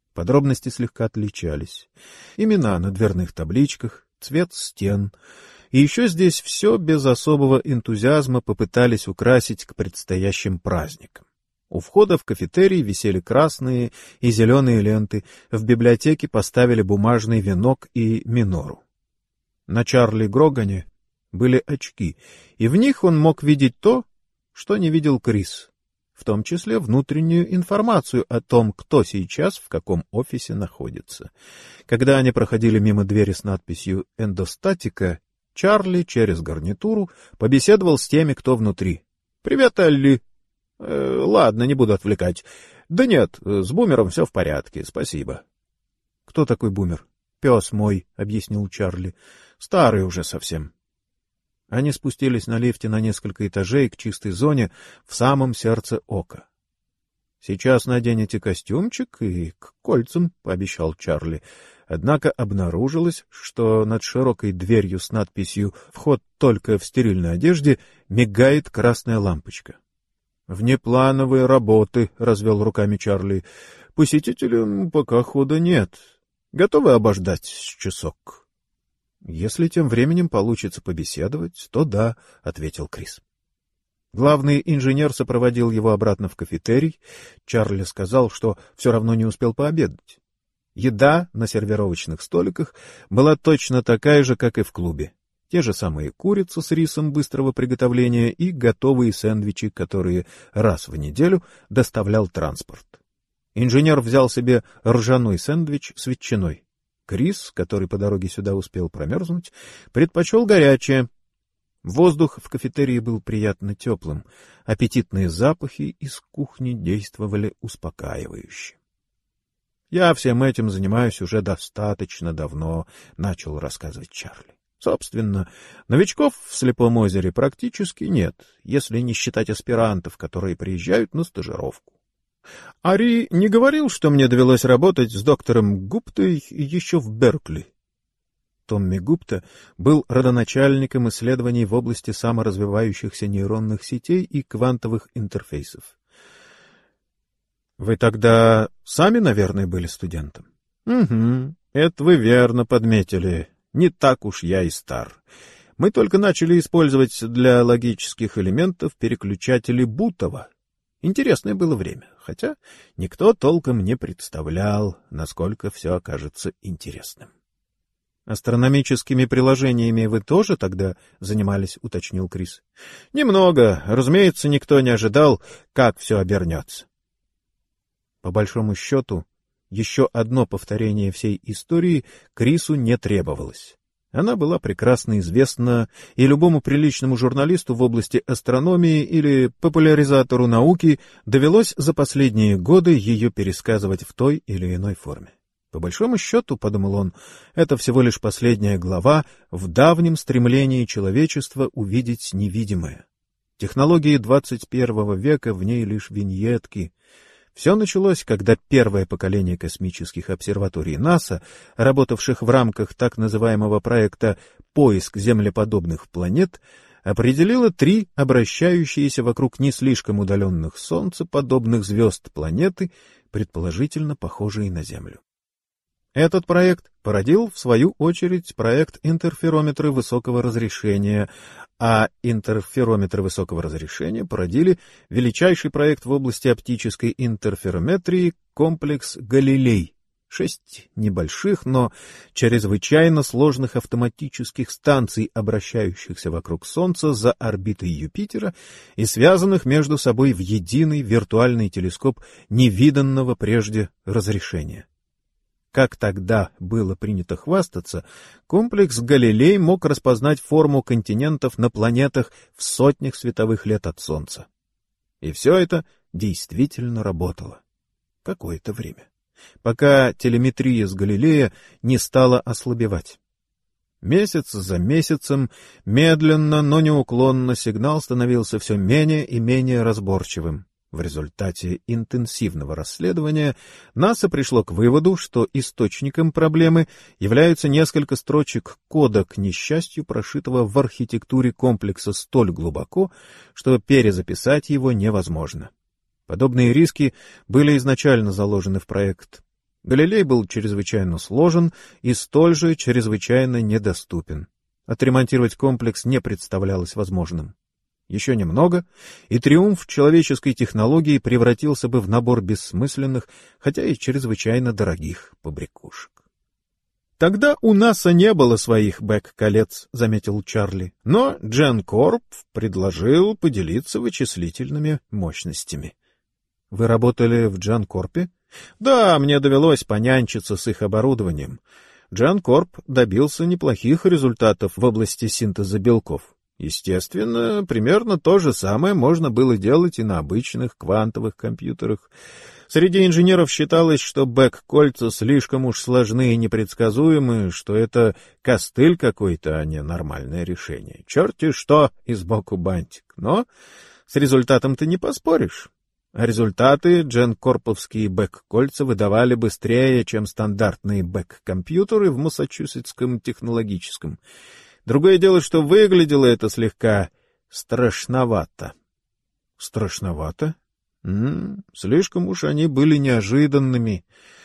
Подробности слегка отличались. Имена на дверных табличках, цвет стен, И еще здесь все без особого энтузиазма попытались украсить к предстоящим праздникам. У входа в кафетерий висели красные и зеленые ленты, в библиотеке поставили бумажный венок и минору. На Чарли Грогане были очки, и в них он мог видеть то, что не видел Крис, в том числе внутреннюю информацию о том, кто сейчас в каком офисе находится. Когда они проходили мимо двери с надписью «Эндостатика», Чарли через гарнитуру побеседовал с теми, кто внутри. «Привет, Элли!» Ладно, не буду отвлекать. Да нет, с Бумером все в порядке, спасибо. — Кто такой Бумер? — Пес мой, — объяснил Чарли. — Старый уже совсем. Они спустились на лифте на несколько этажей к чистой зоне в самом сердце ока. — Сейчас наденете костюмчик и к кольцам, — пообещал Чарли. Однако обнаружилось, что над широкой дверью с надписью «Вход только в стерильной одежде» мигает красная лампочка. — Внеплановые работы, — развел руками Чарли. — Посетителям пока хода нет. Готовы обождать с часок? — Если тем временем получится побеседовать, то да, — ответил Крис. Главный инженер сопроводил его обратно в кафетерий. Чарли сказал, что все равно не успел пообедать. Еда на сервировочных столиках была точно такая же, как и в клубе. Те же самые курица с рисом быстрого приготовления и готовые сэндвичи, которые раз в неделю доставлял транспорт. Инженер взял себе ржаной сэндвич с ветчиной. Крис, который по дороге сюда успел промерзнуть, предпочел горячее. Воздух в кафетерии был приятно теплым, аппетитные запахи из кухни действовали успокаивающе. — Я всем этим занимаюсь уже достаточно давно, — начал рассказывать Чарли. Собственно, новичков в Слепом озере практически нет, если не считать аспирантов, которые приезжают на стажировку. Ари не говорил, что мне довелось работать с доктором Гуптой еще в Беркли. Томми Гупта был родоначальником исследований в области саморазвивающихся нейронных сетей и квантовых интерфейсов. Вы тогда сами, наверное, были студентом? — Угу, это вы верно подметили. Не так уж я и стар. Мы только начали использовать для логических элементов переключатели Бутова. Интересное было время, хотя никто толком не представлял, насколько все окажется интересным. — Астрономическими приложениями вы тоже тогда занимались, — уточнил Крис. — Немного. Разумеется, никто не ожидал, как все обернется. По большому счету, еще одно повторение всей истории Крису не требовалось. Она была прекрасно известна, и любому приличному журналисту в области астрономии или популяризатору науки довелось за последние годы ее пересказывать в той или иной форме. По большому счету, — подумал он, — это всего лишь последняя глава в давнем стремлении человечества увидеть невидимое. Технологии 21 века в ней лишь виньетки. Все началось, когда первое поколение космических обсерваторий НАСА, работавших в рамках так называемого проекта «Поиск землеподобных планет», определило 3 обращающиеся вокруг не слишком удаленных солнцеподобных звезд планеты, предположительно похожие на Землю. Этот проект породил, в свою очередь, проект интерферометры высокого разрешения, а интерферометры высокого разрешения породили величайший проект в области оптической интерферометрии комплекс «Галилей». 6 небольших, но чрезвычайно сложных автоматических станций, обращающихся вокруг Солнца за орбитой Юпитера и связанных между собой в единый виртуальный телескоп невиданного прежде разрешения. Как тогда было принято хвастаться, комплекс Галилей мог распознать форму континентов на планетах в сотнях световых лет от Солнца. И все это действительно работало. Какое-то время. Пока телеметрия с Галилея не стала ослабевать. Месяц за месяцем, медленно, но неуклонно, сигнал становился все менее и менее разборчивым. В результате интенсивного расследования НАСА пришло к выводу, что источником проблемы являются несколько строчек кода, к несчастью, прошитого в архитектуре комплекса столь глубоко, что перезаписать его невозможно. Подобные риски были изначально заложены в проект. Галилей был чрезвычайно сложен и столь же чрезвычайно недоступен. Отремонтировать комплекс не представлялось возможным. Еще немного, и триумф человеческой технологии превратился бы в набор бессмысленных, хотя и чрезвычайно дорогих побрякушек. «Тогда у НАСА не было своих бэк-колец», — заметил Чарли, «но GenCorp предложил поделиться вычислительными мощностями». «Вы работали в GenCorp?» «Да, мне довелось понянчиться с их оборудованием. GenCorp добился неплохих результатов в области синтеза белков. Естественно, примерно то же самое можно было делать и на обычных квантовых компьютерах. Среди инженеров считалось, что бэк-кольца слишком уж сложны и непредсказуемы, что это костыль какой-то, а не нормальное решение. Черти что, и сбоку бантик. Но с результатом ты не поспоришь. А результаты дженкорповские бэк-кольца выдавали быстрее, чем стандартные бэк-компьютеры в Массачусетском технологическом. Другое дело, что выглядело это слегка страшновато. Страшновато? Слишком уж они были неожиданными,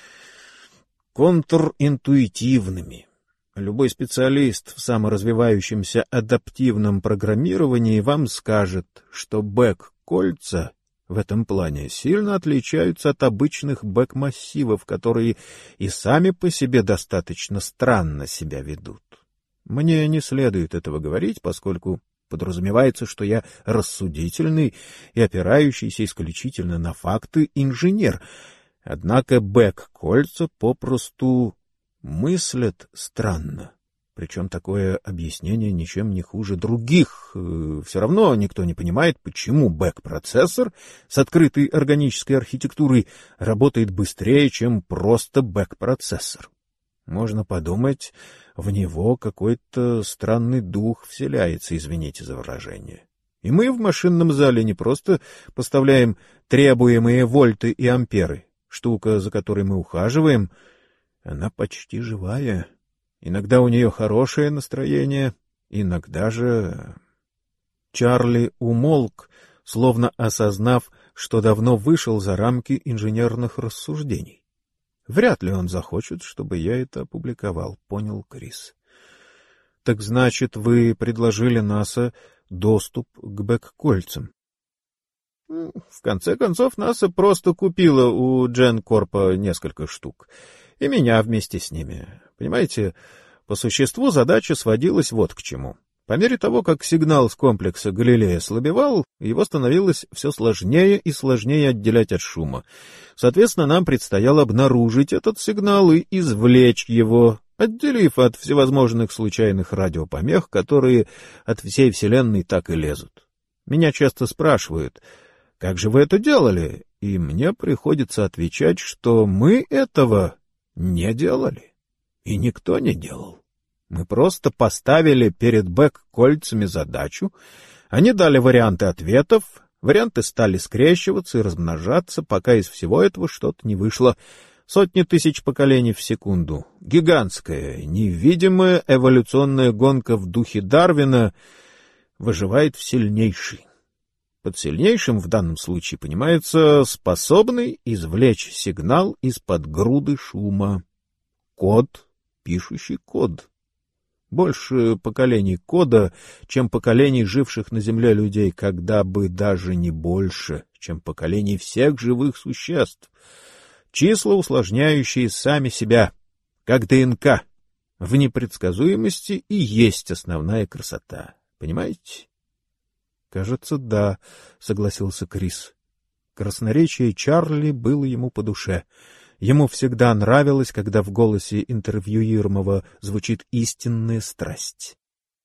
контринтуитивными. Любой специалист в саморазвивающемся адаптивном программировании вам скажет, что бэк-кольца в этом плане сильно отличаются от обычных бэк-массивов, которые и сами по себе достаточно странно себя ведут. Мне не следует этого говорить, поскольку подразумевается, что я рассудительный и опирающийся исключительно на факты инженер. Однако бэк-кольца попросту мыслят странно. Причем такое объяснение ничем не хуже других. Все равно никто не понимает, почему бэк-процессор с открытой органической архитектурой работает быстрее, чем просто бэк-процессор. Можно подумать, в него какой-то странный дух вселяется, извините за выражение. И мы в машинном зале не просто поставляем требуемые вольты и амперы. Штука, за которой мы ухаживаем, она почти живая. Иногда у нее хорошее настроение, иногда же... Чарли умолк, словно осознав, что давно вышел за рамки инженерных рассуждений. Вряд ли он захочет, чтобы я это опубликовал, понял Крис. — Так значит, вы предложили НАСА доступ к бэк-кольцам? — В конце концов, НАСА просто купила у GenCorp несколько штук, и меня вместе с ними. Понимаете, по существу задача сводилась вот к чему. По мере того, как сигнал с комплекса Галилея слабевал, его становилось все сложнее и сложнее отделять от шума. Соответственно, нам предстояло обнаружить этот сигнал и извлечь его, отделив от всевозможных случайных радиопомех, которые от всей Вселенной так и лезут. Меня часто спрашивают, как же вы это делали? И мне приходится отвечать, что мы этого не делали. И никто не делал. Мы просто поставили перед бэк-кольцами задачу, они дали варианты ответов, варианты стали скрещиваться и размножаться, пока из всего этого что-то не вышло. Сотни тысяч поколений в секунду. Гигантская, невидимая эволюционная гонка в духе Дарвина. Выживает сильнейший. Под сильнейшим в данном случае понимается способный извлечь сигнал из-под груды шума. Код, пишущий код. Больше поколений кода, чем поколений живших на Земле людей, когда бы даже не больше, чем поколений всех живых существ. Числа, усложняющие сами себя, как ДНК. В непредсказуемости и есть основная красота. Понимаете? — Кажется, да, — согласился Крис. Красноречие Чарли было ему по душе. Ему всегда нравилось, когда в голосе интервьюируемого звучит истинная страсть.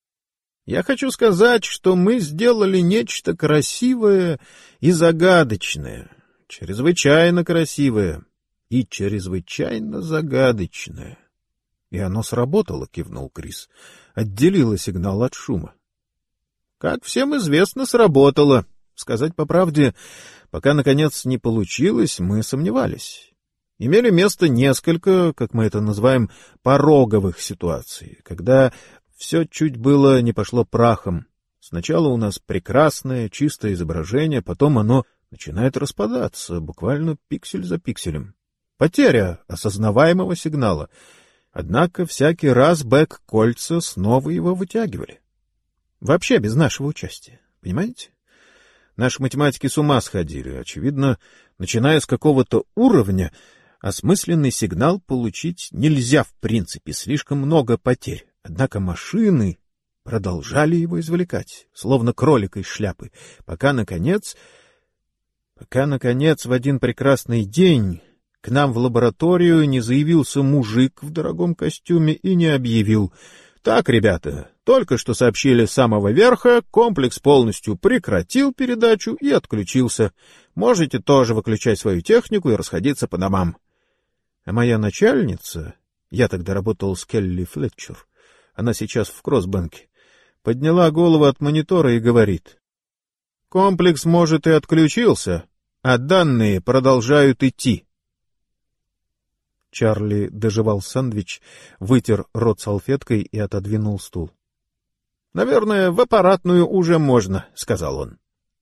Я хочу сказать, что мы сделали нечто красивое и загадочное, чрезвычайно красивое и чрезвычайно загадочное. И оно сработало, кивнул Крис, отделило сигнал от шума. Как всем известно, сработало. Сказать по правде, пока, наконец, не получилось, мы сомневались. Имели место несколько, как мы это называем, пороговых ситуаций, когда все чуть было не пошло прахом. Сначала у нас прекрасное, чистое изображение, потом оно начинает распадаться, буквально пиксель за пикселем. Потеря осознаваемого сигнала. Однако всякий раз бэк-кольца снова его вытягивали. Вообще без нашего участия, понимаете? Наши математики с ума сходили. Очевидно, начиная с какого-то уровня, осмысленный сигнал получить нельзя в принципе, слишком много потерь. Однако машины продолжали его извлекать, словно кролик из шляпы, пока, наконец, в один прекрасный день к нам в лабораторию не заявился мужик в дорогом костюме и не объявил: «Так, ребята, только что сообщили с самого верха, комплекс полностью прекратил передачу и отключился. Можете тоже выключать свою технику и расходиться по домам». А моя начальница, я тогда работал с Келли Флетчер, она сейчас в Кроссбенке, подняла голову от монитора и говорит: «Комплекс, может, и отключился, а данные продолжают идти». Чарли дожевал сэндвич, вытер рот салфеткой и отодвинул стул. «Наверное, в аппаратную уже можно», — сказал он.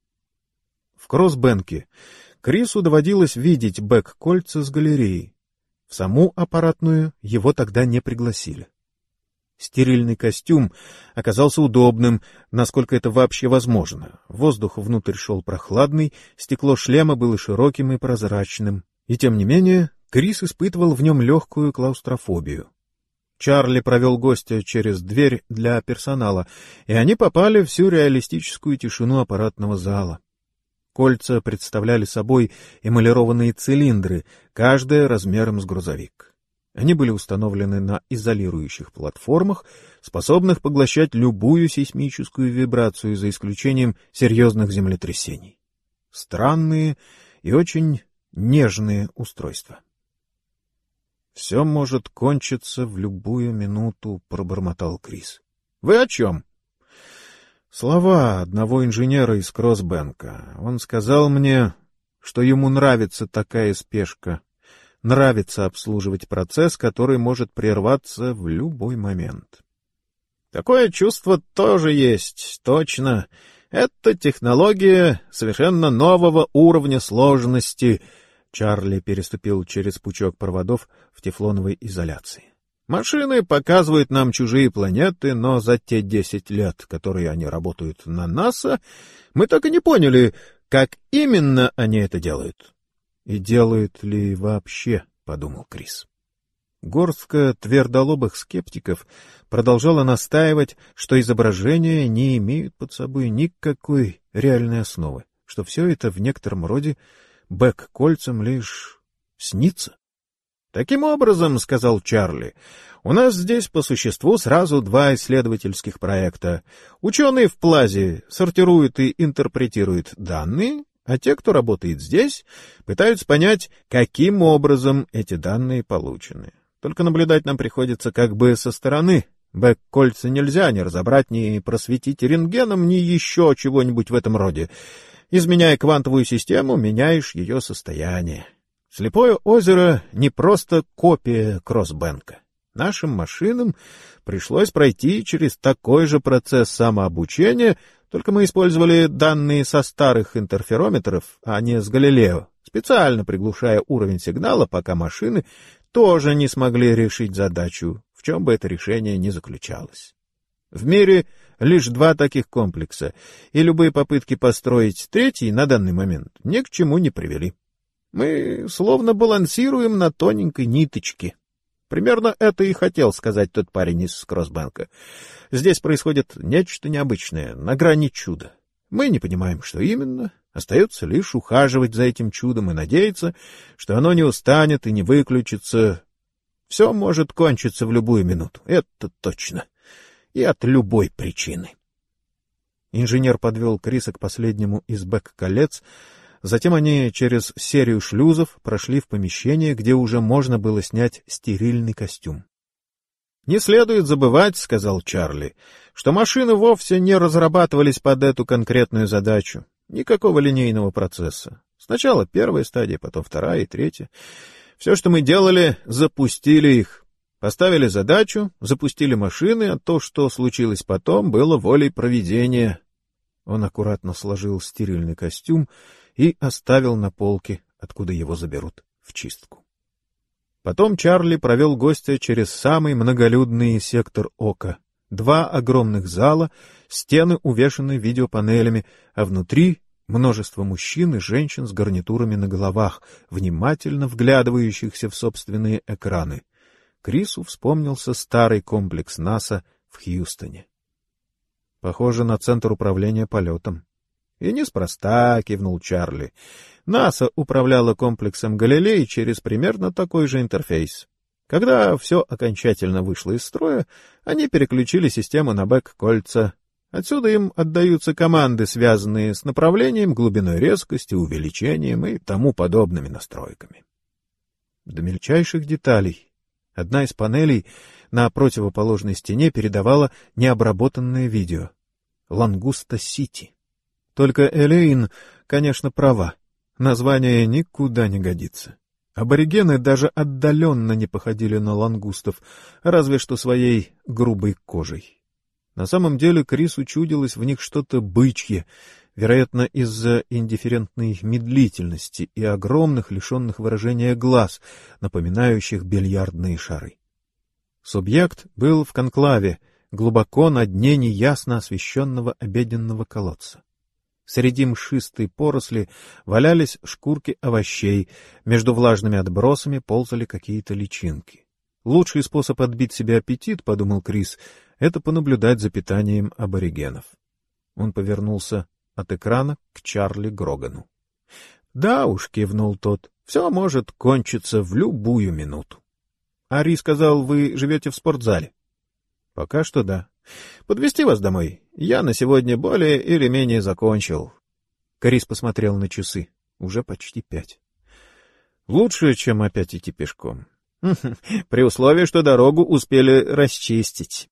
В Кроссбенке Крису доводилось видеть бэк-кольца с галереи. В саму аппаратную его тогда не пригласили. Стерильный костюм оказался удобным, насколько это вообще возможно. Воздух внутрь шел прохладный, стекло шлема было широким и прозрачным. И тем не менее Крис испытывал в нем легкую клаустрофобию. Чарли провел гостя через дверь для персонала, и они попали в сюрреалистическую тишину аппаратного зала. Кольца представляли собой эмалированные цилиндры, каждая размером с грузовик. Они были установлены на изолирующих платформах, способных поглощать любую сейсмическую вибрацию, за исключением серьезных землетрясений. Странные и очень нежные устройства. «Все может кончиться в любую минуту», — пробормотал Крис. «Вы о чем?» «Слова одного инженера из Кроссбенка. Он сказал мне, что ему нравится такая спешка, нравится обслуживать процесс, который может прерваться в любой момент». «Такое чувство тоже есть, точно. Это технология совершенно нового уровня сложности». Чарли переступил через пучок проводов в тефлоновой изоляции. «Машины показывают нам чужие планеты, но за те 10 лет, которые они работают на НАСА, мы так и не поняли, как именно они это делают». «И делают ли вообще?» — подумал Крис. Горстка твердолобых скептиков продолжала настаивать, что изображения не имеют под собой никакой реальной основы, что все это в некотором роде бэк-кольцам лишь снится. «Таким образом, — сказал Чарли, — у нас здесь по существу сразу два исследовательских проекта. Ученые в Плазе сортируют и интерпретируют данные, а те, кто работает здесь, пытаются понять, каким образом эти данные получены. Только наблюдать нам приходится как бы со стороны. Бэк-кольца нельзя ни разобрать, ни просветить рентгеном, ни еще чего-нибудь в этом роде. Изменяя квантовую систему, меняешь ее состояние. Слепое озеро — не просто копия Кроссбенка. Нашим машинам пришлось пройти через такой же процесс самообучения, только мы использовали данные со старых интерферометров, а не с Галилео, специально приглушая уровень сигнала, пока машины тоже не смогли решить задачу, в чем бы это решение ни заключалось. В мире лишь два таких комплекса, и любые попытки построить третий на данный момент ни к чему не привели. Мы словно балансируем на тоненькой ниточке. Примерно это и хотел сказать тот парень из Кроссбенка. Здесь происходит нечто необычное, на грани чуда. Мы не понимаем, что именно. Остается лишь ухаживать за этим чудом и надеяться, что оно не устанет и не выключится. Все может кончиться в любую минуту, это точно. И от любой причины. Инженер подвел Криса к последнему из бэк-колец. Затем они через серию шлюзов прошли в помещение, где уже можно было снять стерильный костюм. «Не следует забывать, — сказал Чарли, — что машины вовсе не разрабатывались под эту конкретную задачу. Никакого линейного процесса. Сначала первая стадия, потом вторая и третья. Все, что мы делали, запустили их. Поставили задачу, запустили машины, а то, что случилось потом, было волей провидения». Он аккуратно сложил стерильный костюм и оставил на полке, откуда его заберут в чистку. Потом Чарли провел гостя через самый многолюдный сектор Ока. 2 огромных зала, стены увешаны видеопанелями, а внутри множество мужчин и женщин с гарнитурами на головах, внимательно вглядывающихся в собственные экраны. Крису вспомнился старый комплекс НАСА в Хьюстоне. Похоже на центр управления полетом. — И неспроста, — кивнул Чарли. НАСА управляла комплексом Галилей через примерно такой же интерфейс. Когда все окончательно вышло из строя, они переключили систему на бэк-кольца. Отсюда им отдаются команды, связанные с направлением, глубиной резкости, увеличением и тому подобными настройками. До мельчайших деталей. Одна из панелей на противоположной стене передавала необработанное видео. Лангуста-Сити. Только Элейн, конечно, права. Название никуда не годится. Аборигены даже отдаленно не походили на лангустов, разве что своей грубой кожей. На самом деле Крису чудилось в них что-то бычье, вероятно, из-за индифферентной медлительности и огромных, лишенных выражения глаз, напоминающих бильярдные шары. Субъект был в конклаве, глубоко на дне неясно освещенного обеденного колодца. Среди мшистой поросли валялись шкурки овощей, между влажными отбросами ползали какие-то личинки. Лучший способ отбить себе аппетит, — подумал Крис, — это понаблюдать за питанием аборигенов. Он повернулся от экрана к Чарли Грогану. — Да уж, — кивнул тот, — все может кончиться в любую минуту. — Ари сказал, вы живете в спортзале? — Пока что да. — Подвезти вас домой? Я на сегодня более или менее закончил. Крис посмотрел на часы. Уже почти 5. — Лучше, чем опять идти пешком. — При условии, что дорогу успели расчистить.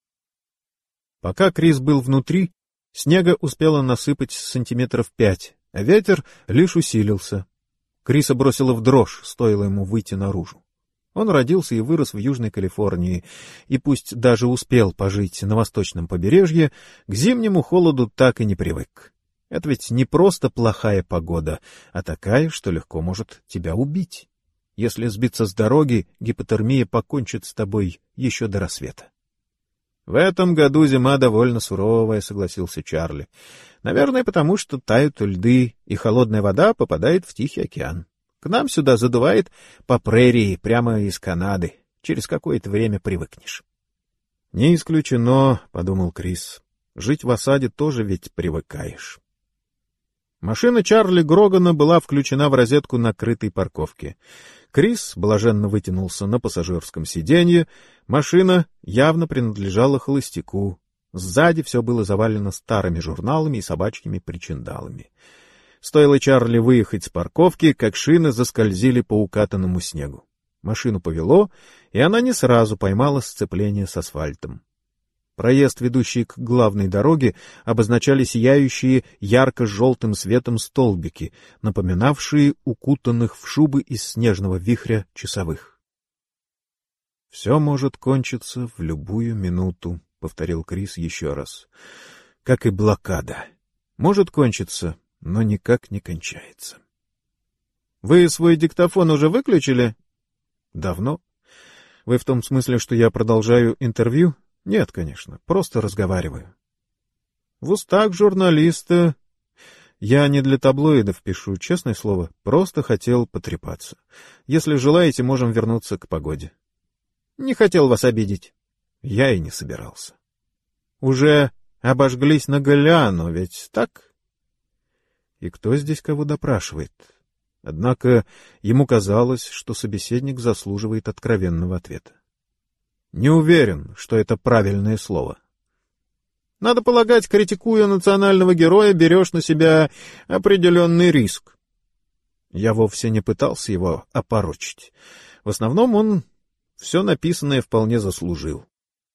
Пока Крис был внутри, снега успело насыпать сантиметров 5, а ветер лишь усилился. Криса бросило в дрожь, стоило ему выйти наружу. Он родился и вырос в Южной Калифорнии, и пусть даже успел пожить на восточном побережье, к зимнему холоду так и не привык. Это ведь не просто плохая погода, а такая, что легко может тебя убить. Если сбиться с дороги, гипотермия покончит с тобой еще до рассвета. — В этом году зима довольно суровая, — согласился Чарли. — Наверное, потому что тают льды, и холодная вода попадает в Тихий океан. К нам сюда задувает по прерии, прямо из Канады. Через какое-то время привыкнешь. — Не исключено, — подумал Крис. — Жить в осаде тоже ведь привыкаешь. Машина Чарли Грогана была включена в розетку на крытой парковке. Крис блаженно вытянулся на пассажирском сиденье. Машина явно принадлежала холостяку. Сзади все было завалено старыми журналами и собачьими причиндалами. Стоило Чарли выехать с парковки, как шины заскользили по укатанному снегу. Машину повело, и она не сразу поймала сцепление с асфальтом. Проезд, ведущий к главной дороге, обозначали сияющие ярко-желтым светом столбики, напоминавшие укутанных в шубы из снежного вихря часовых. — Все может кончиться в любую минуту, — повторил Крис еще раз. — Как и блокада. Может кончиться, но никак не кончается. — Вы свой диктофон уже выключили? — Давно. — Вы в том смысле, что я продолжаю интервью? — Нет, конечно, просто разговариваю. В устах журналиста... Я не для таблоидов пишу, честное слово, просто хотел потрепаться. Если желаете, можем вернуться к погоде. Не хотел вас обидеть. Я и не собирался. Уже обожглись на Галиано, ведь так? И кто здесь кого допрашивает? Однако ему казалось, что собеседник заслуживает откровенного ответа. Не уверен, что это правильное слово. Надо полагать, критикуя национального героя, берешь на себя определенный риск. Я вовсе не пытался его опорочить. В основном он все написанное вполне заслужил.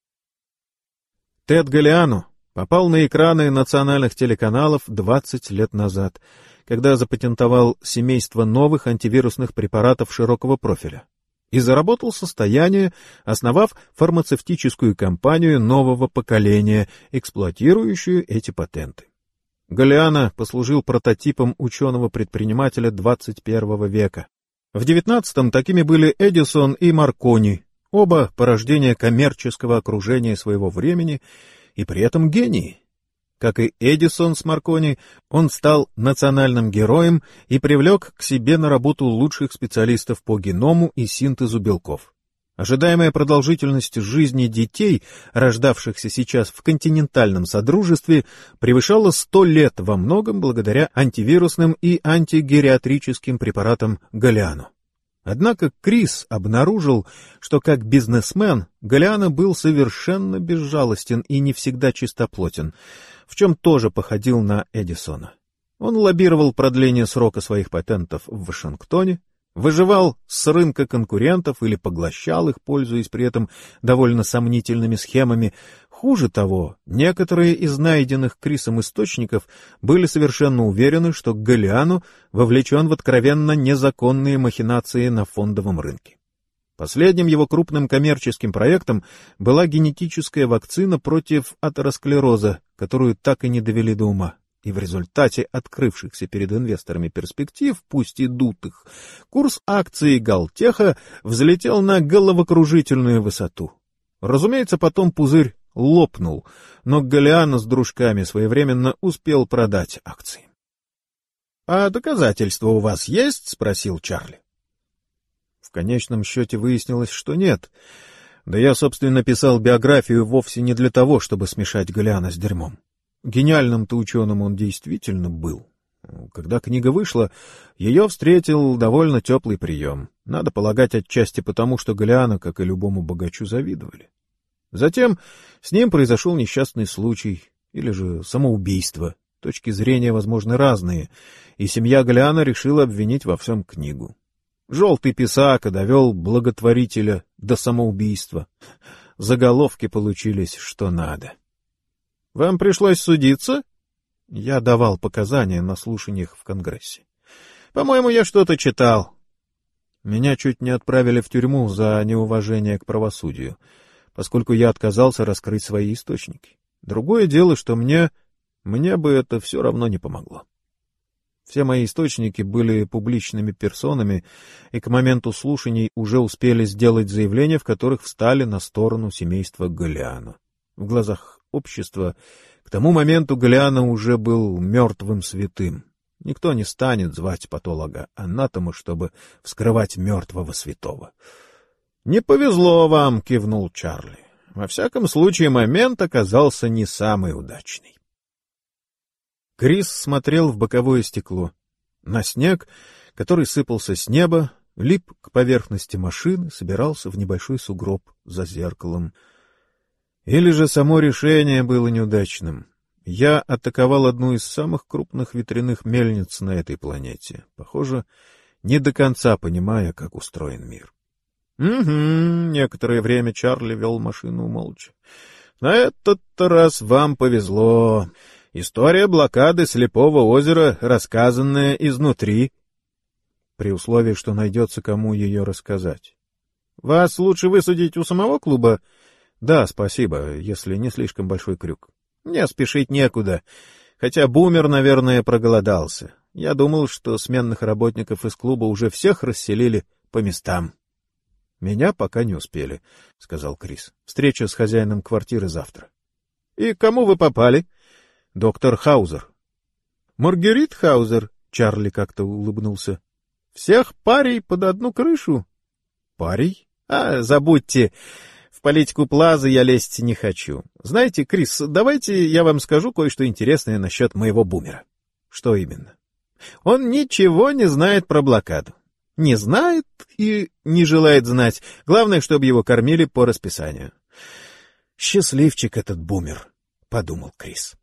Тед Галиано попал на экраны национальных телеканалов 20 лет назад, когда запатентовал семейство новых антивирусных препаратов широкого профиля. И заработал состояние, основав фармацевтическую компанию нового поколения, эксплуатирующую эти патенты. Галиано послужил прототипом ученого-предпринимателя 21 века. В XIX такими были Эдисон и Маркони, оба порождения коммерческого окружения своего времени и при этом гении. Как и Эдисон с Маркони, он стал национальным героем и привлек к себе на работу лучших специалистов по геному и синтезу белков. Ожидаемая продолжительность жизни детей, рождавшихся сейчас в континентальном содружестве, превышала 100 лет во многом благодаря антивирусным и антигериатрическим препаратам Галлиано. Однако Крис обнаружил, что как бизнесмен Галлиано был совершенно безжалостен и не всегда чистоплотен, в чем тоже походил на Эдисона. Он лоббировал продление срока своих патентов в Вашингтоне, выживал с рынка конкурентов или поглощал их, пользуясь при этом довольно сомнительными схемами. Хуже того, некоторые из найденных Крисом источников были совершенно уверены, что Галлиано вовлечен в откровенно незаконные махинации на фондовом рынке. Последним его крупным коммерческим проектом была генетическая вакцина против атеросклероза, которую так и не довели до ума. И в результате открывшихся перед инвесторами перспектив, пусть и дутых, курс акций Галтеха взлетел на головокружительную высоту. Разумеется, потом пузырь лопнул, но Галлиано с дружками своевременно успел продать акции. — А доказательства у вас есть? — спросил Чарли. В конечном счете выяснилось, что нет. Да я, собственно, писал биографию вовсе не для того, чтобы смешать Галлиано с дерьмом. Гениальным-то ученым он действительно был. Когда книга вышла, ее встретил довольно теплый прием. Надо полагать, отчасти потому, что Галлиано, как и любому богачу, завидовали. Затем с ним произошел несчастный случай, или же самоубийство. Точки зрения, возможно, разные, и семья Галлиано решила обвинить во всем книгу. Желтый писака довел благотворителя до самоубийства. Заголовки получились что надо. — Вам пришлось судиться? Я давал показания на слушаниях в Конгрессе. — По-моему, я что-то читал. Меня чуть не отправили в тюрьму за неуважение к правосудию, поскольку я отказался раскрыть свои источники. Другое дело, что мне бы это все равно не помогло. Все мои источники были публичными персонами, и к моменту слушаний уже успели сделать заявления, в которых встали на сторону семейства Галлиано. В глазах общества к тому моменту Галлиано уже был мертвым святым. Никто не станет звать патолога-анатома, чтобы вскрывать мертвого святого. — Не повезло вам, — кивнул Чарли. Во всяком случае, момент оказался не самый удачный. Крис смотрел в боковое стекло. На снег, который сыпался с неба, лип к поверхности машины, собирался в небольшой сугроб за зеркалом. Или же само решение было неудачным. Я атаковал одну из самых крупных ветряных мельниц на этой планете, похоже, не до конца понимая, как устроен мир. Некоторое время Чарли вел машину молча. — На этот-то раз вам повезло. История блокады Слепого озера, рассказанная изнутри. При условии, что найдется кому ее рассказать. — Вас лучше высадить у самого клуба? — Да, спасибо, если не слишком большой крюк. — Мне спешить некуда, хотя Бумер, наверное, проголодался. Я думал, что сменных работников из клуба уже всех расселили по местам. — Меня пока не успели, — сказал Крис. — Встреча с хозяином квартиры завтра. — И к кому вы попали? — Доктор Хаузер. — Маргерит Хаузер, — Чарли как-то улыбнулся. — Всех парей под одну крышу? — Парей? — забудьте. В политику Плазы я лезть не хочу. Знаете, Крис, давайте я вам скажу кое-что интересное насчет моего Бумера. — Что именно? — Он ничего не знает про блокаду. Не знает и не желает знать. Главное, чтобы его кормили по расписанию. — Счастливчик этот Бумер, — подумал Крис.